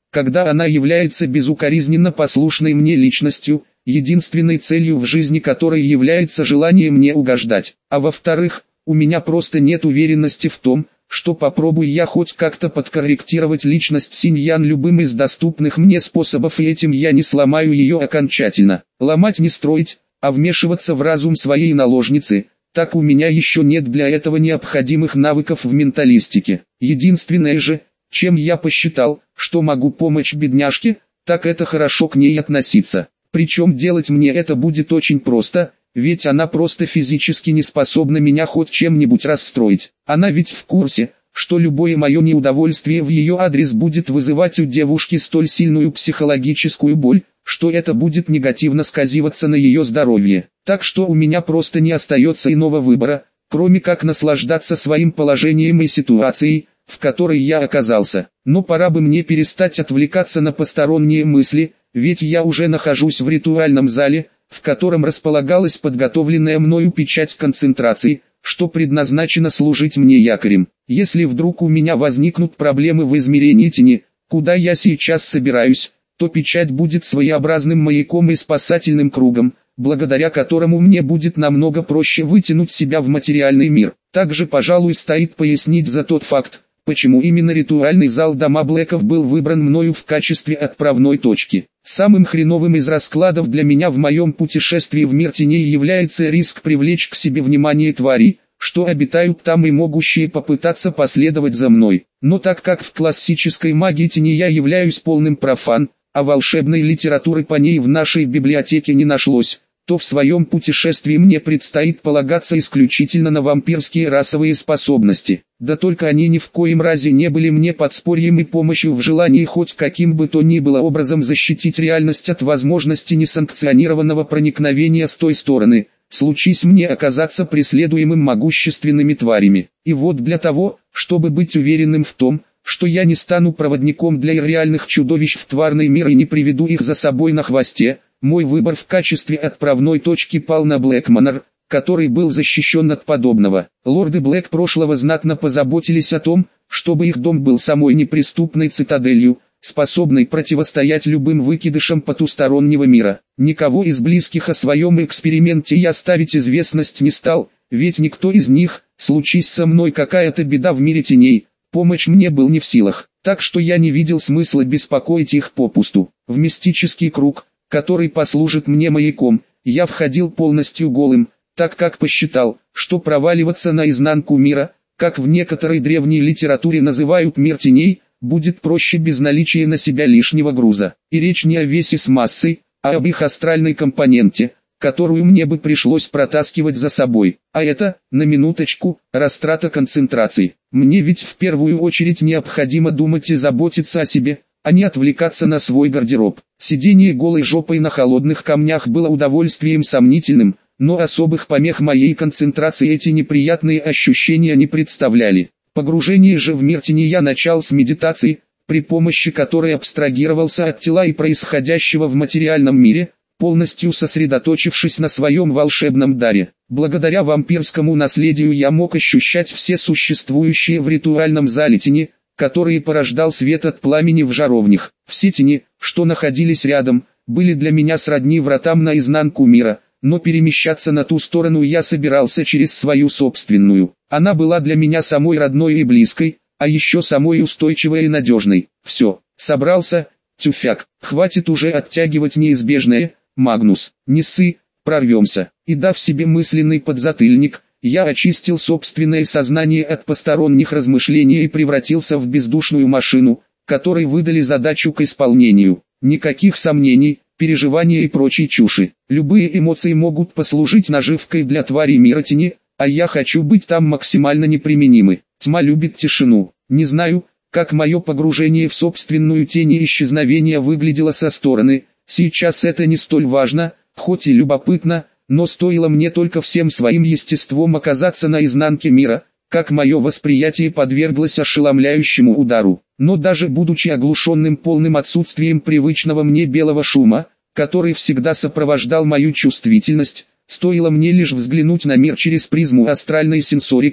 Speaker 1: когда она является безукоризненно послушной мне личностью, единственной целью в жизни которой является желание мне угождать. А во-вторых, у меня просто нет уверенности в том, что попробую я хоть как-то подкорректировать личность Синьян любым из доступных мне способов, и этим я не сломаю ее окончательно. Ломать не строить, а вмешиваться в разум своей наложницы, так у меня еще нет для этого необходимых навыков в менталистике. Единственное же, чем я посчитал, что могу помочь бедняжке, так это хорошо к ней относиться. Причем делать мне это будет очень просто, ведь она просто физически не способна меня хоть чем-нибудь расстроить. Она ведь в курсе, что любое мое неудовольствие в ее адрес будет вызывать у девушки столь сильную психологическую боль, что это будет негативно сказываться на ее здоровье. Так что у меня просто не остается иного выбора, кроме как наслаждаться своим положением и ситуацией, в которой я оказался. Но пора бы мне перестать отвлекаться на посторонние мысли, ведь я уже нахожусь в ритуальном зале, в котором располагалась подготовленная мною печать концентрации, что предназначено служить мне якорем. Если вдруг у меня возникнут проблемы в измерении тени, куда я сейчас собираюсь, то печать будет своеобразным маяком и спасательным кругом, благодаря которому мне будет намного проще вытянуть себя в материальный мир. Также, пожалуй, стоит пояснить за тот факт, почему именно ритуальный зал Дома Блэков был выбран мною в качестве отправной точки. Самым хреновым из раскладов для меня в моем путешествии в мир теней является риск привлечь к себе внимание тварей, что обитают там и могущие попытаться последовать за мной. Но так как в классической магии тени я являюсь полным профан, а волшебной литературы по ней в нашей библиотеке не нашлось, то в своем путешествии мне предстоит полагаться исключительно на вампирские расовые способности. Да только они ни в коем разе не были мне подспорьем и помощью в желании хоть каким бы то ни было образом защитить реальность от возможности несанкционированного проникновения с той стороны, случись мне оказаться преследуемым могущественными тварями. И вот для того, чтобы быть уверенным в том, что я не стану проводником для реальных чудовищ в тварный мир и не приведу их за собой на хвосте, мой выбор в качестве отправной точки пал на Блэк Манор, который был защищен от подобного. Лорды Блэк прошлого знатно позаботились о том, чтобы их дом был самой неприступной цитаделью, способной противостоять любым выкидышам потустороннего мира. Никого из близких о своем эксперименте я ставить известность не стал, ведь никто из них, случись со мной какая-то беда в мире теней, помочь мне был не в силах, так что я не видел смысла беспокоить их попусту. В мистический круг, который послужит мне маяком, я входил полностью голым, так как посчитал, что проваливаться наизнанку мира, как в некоторой древней литературе называют мир теней, будет проще без наличия на себя лишнего груза. И речь не о весе с массой, а об их астральной компоненте, которую мне бы пришлось протаскивать за собой. А это, на минуточку, растрата концентрации. Мне ведь в первую очередь необходимо думать и заботиться о себе, а не отвлекаться на свой гардероб. Сидение голой жопой на холодных камнях было удовольствием сомнительным, но особых помех моей концентрации эти неприятные ощущения не представляли. Погружение же в мир тени я начал с медитации, при помощи которой абстрагировался от тела и происходящего в материальном мире, полностью сосредоточившись на своем волшебном даре. Благодаря вампирскому наследию я мог ощущать все существующие в ритуальном зале тени, которые порождал свет от пламени в жаровнях. Все тени, что находились рядом, были для меня сродни вратам наизнанку мира, но перемещаться на ту сторону я собирался через свою собственную. Она была для меня самой родной и близкой, а еще самой устойчивой и надежной. Все, собрался, тюфяк, хватит уже оттягивать неизбежное, Магнус, не ссы, прорвемся. И дав себе мысленный подзатыльник, я очистил собственное сознание от посторонних размышлений и превратился в бездушную машину, которой выдали задачу к исполнению. Никаких сомнений, переживания и прочей чуши. Любые эмоции могут послужить наживкой для тварей мира тени, а я хочу быть там максимально неприменимы. Тьма любит тишину. Не знаю, как мое погружение в собственную тень и исчезновение выглядело со стороны. Сейчас это не столь важно, хоть и любопытно, но стоило мне только всем своим естеством оказаться на изнанке мира, как мое восприятие подверглось ошеломляющему удару. Но даже будучи оглушенным полным отсутствием привычного мне белого шума, который всегда сопровождал мою чувствительность, стоило мне лишь взглянуть на мир через призму астральной сенсорика,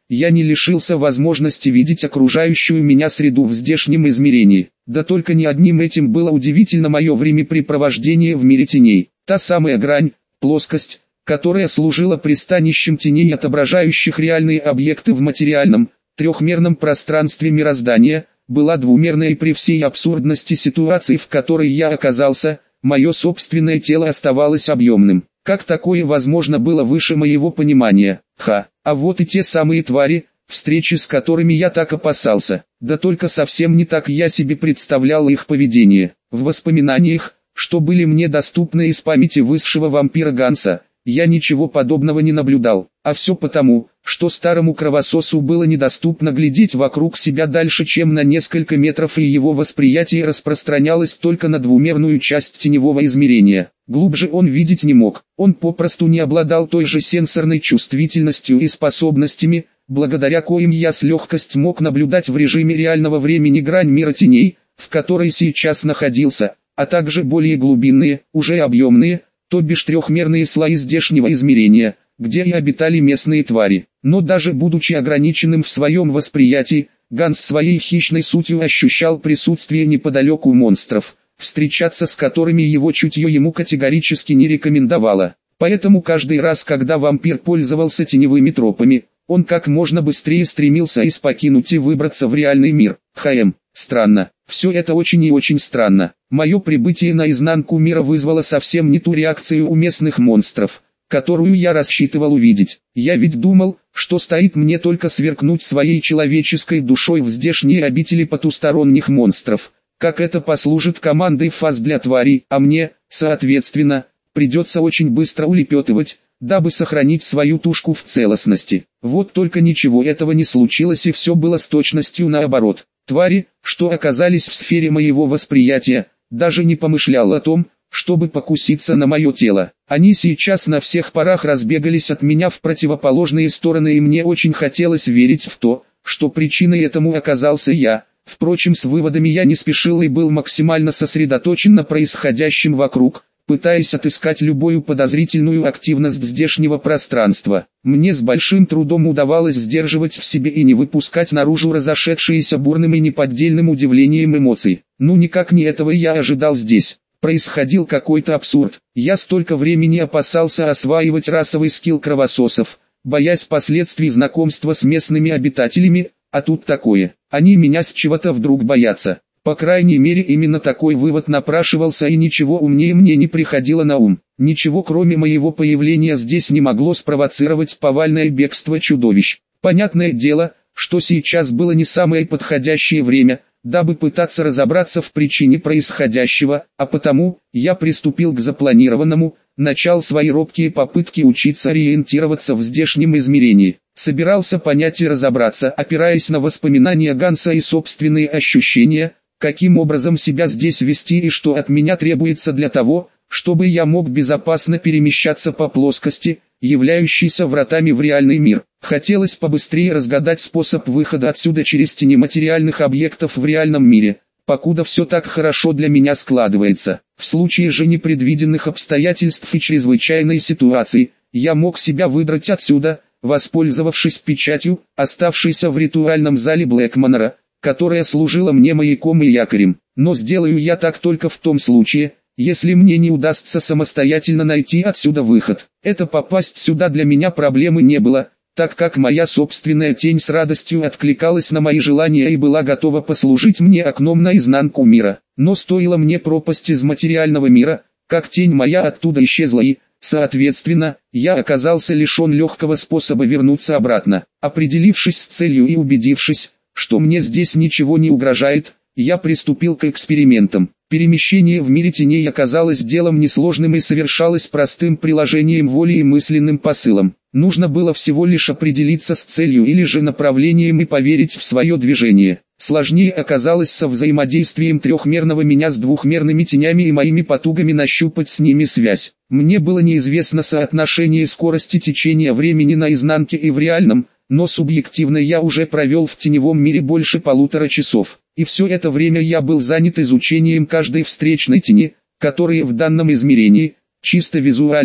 Speaker 1: я не лишился возможности видеть окружающую меня среду в здешнем измерении. Да только не одним этим было удивительно мое времяпрепровождение в мире теней. Та самая грань, плоскость, которая служила пристанищем теней, отображающих реальные объекты в материальном, трехмерном пространстве мироздания, была двумерной при всей абсурдности ситуации, в которой я оказался. Мое собственное тело оставалось объемным. Как такое возможно было выше моего понимания? Ха, а вот и те самые твари, встречи с которыми я так опасался. Да только совсем не так я себе представлял их поведение. В воспоминаниях, что были мне доступны из памяти высшего вампира Ганса, я ничего подобного не наблюдал. А все потому, что старому кровососу было недоступно глядеть вокруг себя дальше, чем на несколько метров, и его восприятие распространялось только на двумерную часть теневого измерения. Глубже он видеть не мог, он попросту не обладал той же сенсорной чувствительностью и способностями, благодаря коим я с легкостью мог наблюдать в режиме реального времени грань мира теней, в которой сейчас находился, а также более глубинные, уже объемные, то бишь трехмерные слои здешнего измерения, где и обитали местные твари. Но даже будучи ограниченным в своем восприятии, Ганс своей хищной сутью ощущал присутствие неподалеку монстров, встречаться с которыми его чутье ему категорически не рекомендовало. Поэтому каждый раз, когда вампир пользовался теневыми тропами, он как можно быстрее стремился из покинуть и выбраться в реальный мир. Хм, странно, все это очень и очень странно. Мое прибытие на изнанку мира вызвало совсем не ту реакцию у местных монстров, которую я рассчитывал увидеть. Я ведь думал, что стоит мне только сверкнуть своей человеческой душой в здешние обители потусторонних монстров, как это послужит командой фаз для тварей, а мне, соответственно, придется очень быстро улепетывать, дабы сохранить свою тушку в целостности. Вот только ничего этого не случилось, и все было с точностью наоборот. Твари, что оказались в сфере моего восприятия, даже не помышлял о том, чтобы покуситься на мое тело. Они сейчас на всех парах разбегались от меня в противоположные стороны, и мне очень хотелось верить в то, что причиной этому оказался я. Впрочем, с выводами я не спешил и был максимально сосредоточен на происходящем вокруг, пытаясь отыскать любую подозрительную активность здешнего пространства. Мне с большим трудом удавалось сдерживать в себе и не выпускать наружу разошедшиеся бурным и неподдельным удивлением эмоций. Ну никак не этого я ожидал здесь. Происходил какой-то абсурд. Я столько времени опасался осваивать расовый скилл кровососов, боясь последствий знакомства с местными обитателями, а тут такое. Они меня с чего-то вдруг боятся. По крайней мере, именно такой вывод напрашивался, и ничего умнее мне не приходило на ум. Ничего кроме моего появления здесь не могло спровоцировать повальное бегство чудовищ. Понятное дело, что сейчас было не самое подходящее время, дабы пытаться разобраться в причине происходящего, а потому, я приступил к запланированному, начал свои робкие попытки учиться ориентироваться в здешнем измерении. Собирался понять и разобраться, опираясь на воспоминания Ганса и собственные ощущения, каким образом себя здесь вести и что от меня требуется для того, чтобы я мог безопасно перемещаться по плоскости, являющейся вратами в реальный мир. Хотелось побыстрее разгадать способ выхода отсюда через тени материальных объектов в реальном мире, покуда все так хорошо для меня складывается. В случае же непредвиденных обстоятельств и чрезвычайной ситуации, я мог себя выдрать отсюда, воспользовавшись печатью, оставшейся в ритуальном зале Блэкманера, которая служила мне маяком и якорем. Но сделаю я так только в том случае, если мне не удастся самостоятельно найти отсюда выход. Это попасть сюда для меня проблемы не было, так как моя собственная тень с радостью откликалась на мои желания и была готова послужить мне окном на изнанку мира. Но стоило мне пропасть из материального мира, как тень моя оттуда исчезла и, соответственно, я оказался лишен легкого способа вернуться обратно. Определившись с целью и убедившись, что мне здесь ничего не угрожает, я приступил к экспериментам. Перемещение в мире теней оказалось делом несложным и совершалось простым приложением воли и мысленным посылом. Нужно было всего лишь определиться с целью или же направлением и поверить в свое движение. Сложнее оказалось со взаимодействием трехмерного меня с двухмерными тенями и моими потугами нащупать с ними связь. Мне было неизвестно соотношение скорости течения времени на изнанке и в реальном, но субъективно я уже провел в теневом мире больше полутора часов. И все это время я был занят изучением каждой встречной тени, которые в данном измерении, чисто визуально,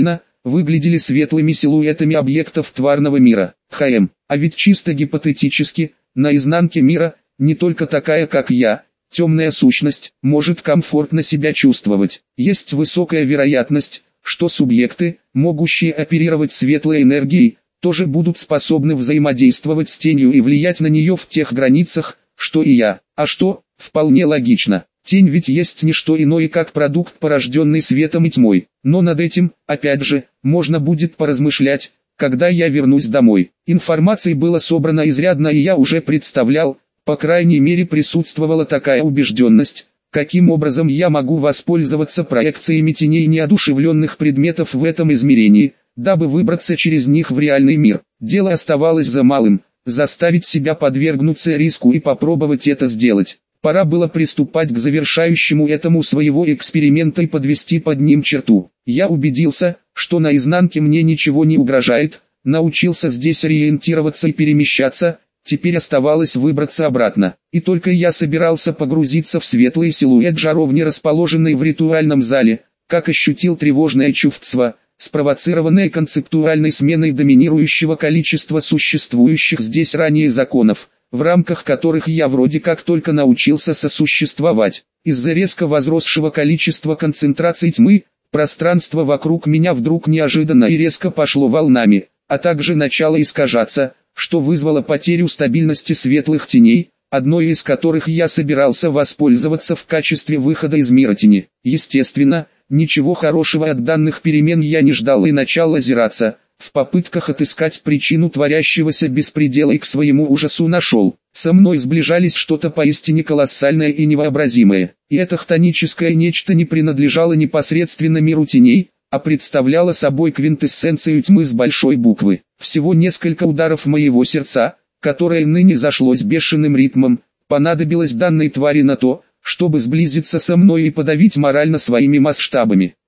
Speaker 1: выглядели светлыми силуэтами объектов тварного мира. ХМ, а ведь чисто гипотетически, на изнанке мира, не только такая как я, темная сущность, может комфортно себя чувствовать. Есть высокая вероятность, что субъекты, могущие оперировать светлой энергией, тоже будут способны взаимодействовать с тенью и влиять на нее в тех границах, что и я. А что, вполне логично. Тень ведь есть не что иное, как продукт, порожденный светом и тьмой. Но над этим, опять же, можно будет поразмышлять, когда я вернусь домой. Информации было собрано изрядно, и я уже представлял, по крайней мере присутствовала такая убежденность, каким образом я могу воспользоваться проекциями теней неодушевленных предметов в этом измерении, дабы выбраться через них в реальный мир. Дело оставалось за малым – заставить себя подвергнуться риску и попробовать это сделать. Пора было приступать к завершающему этому своего эксперимента и подвести под ним черту. Я убедился, что на изнанке мне ничего не угрожает, научился здесь ориентироваться и перемещаться, теперь оставалось выбраться обратно. И только я собирался погрузиться в светлый силуэт жаровни, расположенной в ритуальном зале, как ощутил тревожное чувство, спровоцированное концептуальной сменой доминирующего количества существующих здесь ранее законов, в рамках которых я вроде как только научился сосуществовать. Из-за резко возросшего количества концентраций тьмы, пространство вокруг меня вдруг неожиданно и резко пошло волнами, а также начало искажаться, что вызвало потерю стабильности светлых теней, одной из которых я собирался воспользоваться в качестве выхода из мира тени. Естественно, ничего хорошего от данных перемен я не ждал и начал озираться, в попытках отыскать причину творящегося беспредела, и к своему ужасу нашел. Со мной сближались что-то поистине колоссальное и невообразимое, и это хтоническое нечто не принадлежало непосредственно миру теней, а представляло собой квинтэссенцию тьмы с большой буквы. Всего несколько ударов моего сердца, которое ныне зашлось бешеным ритмом, понадобилось данной твари на то, чтобы сблизиться со мной и подавить морально своими масштабами.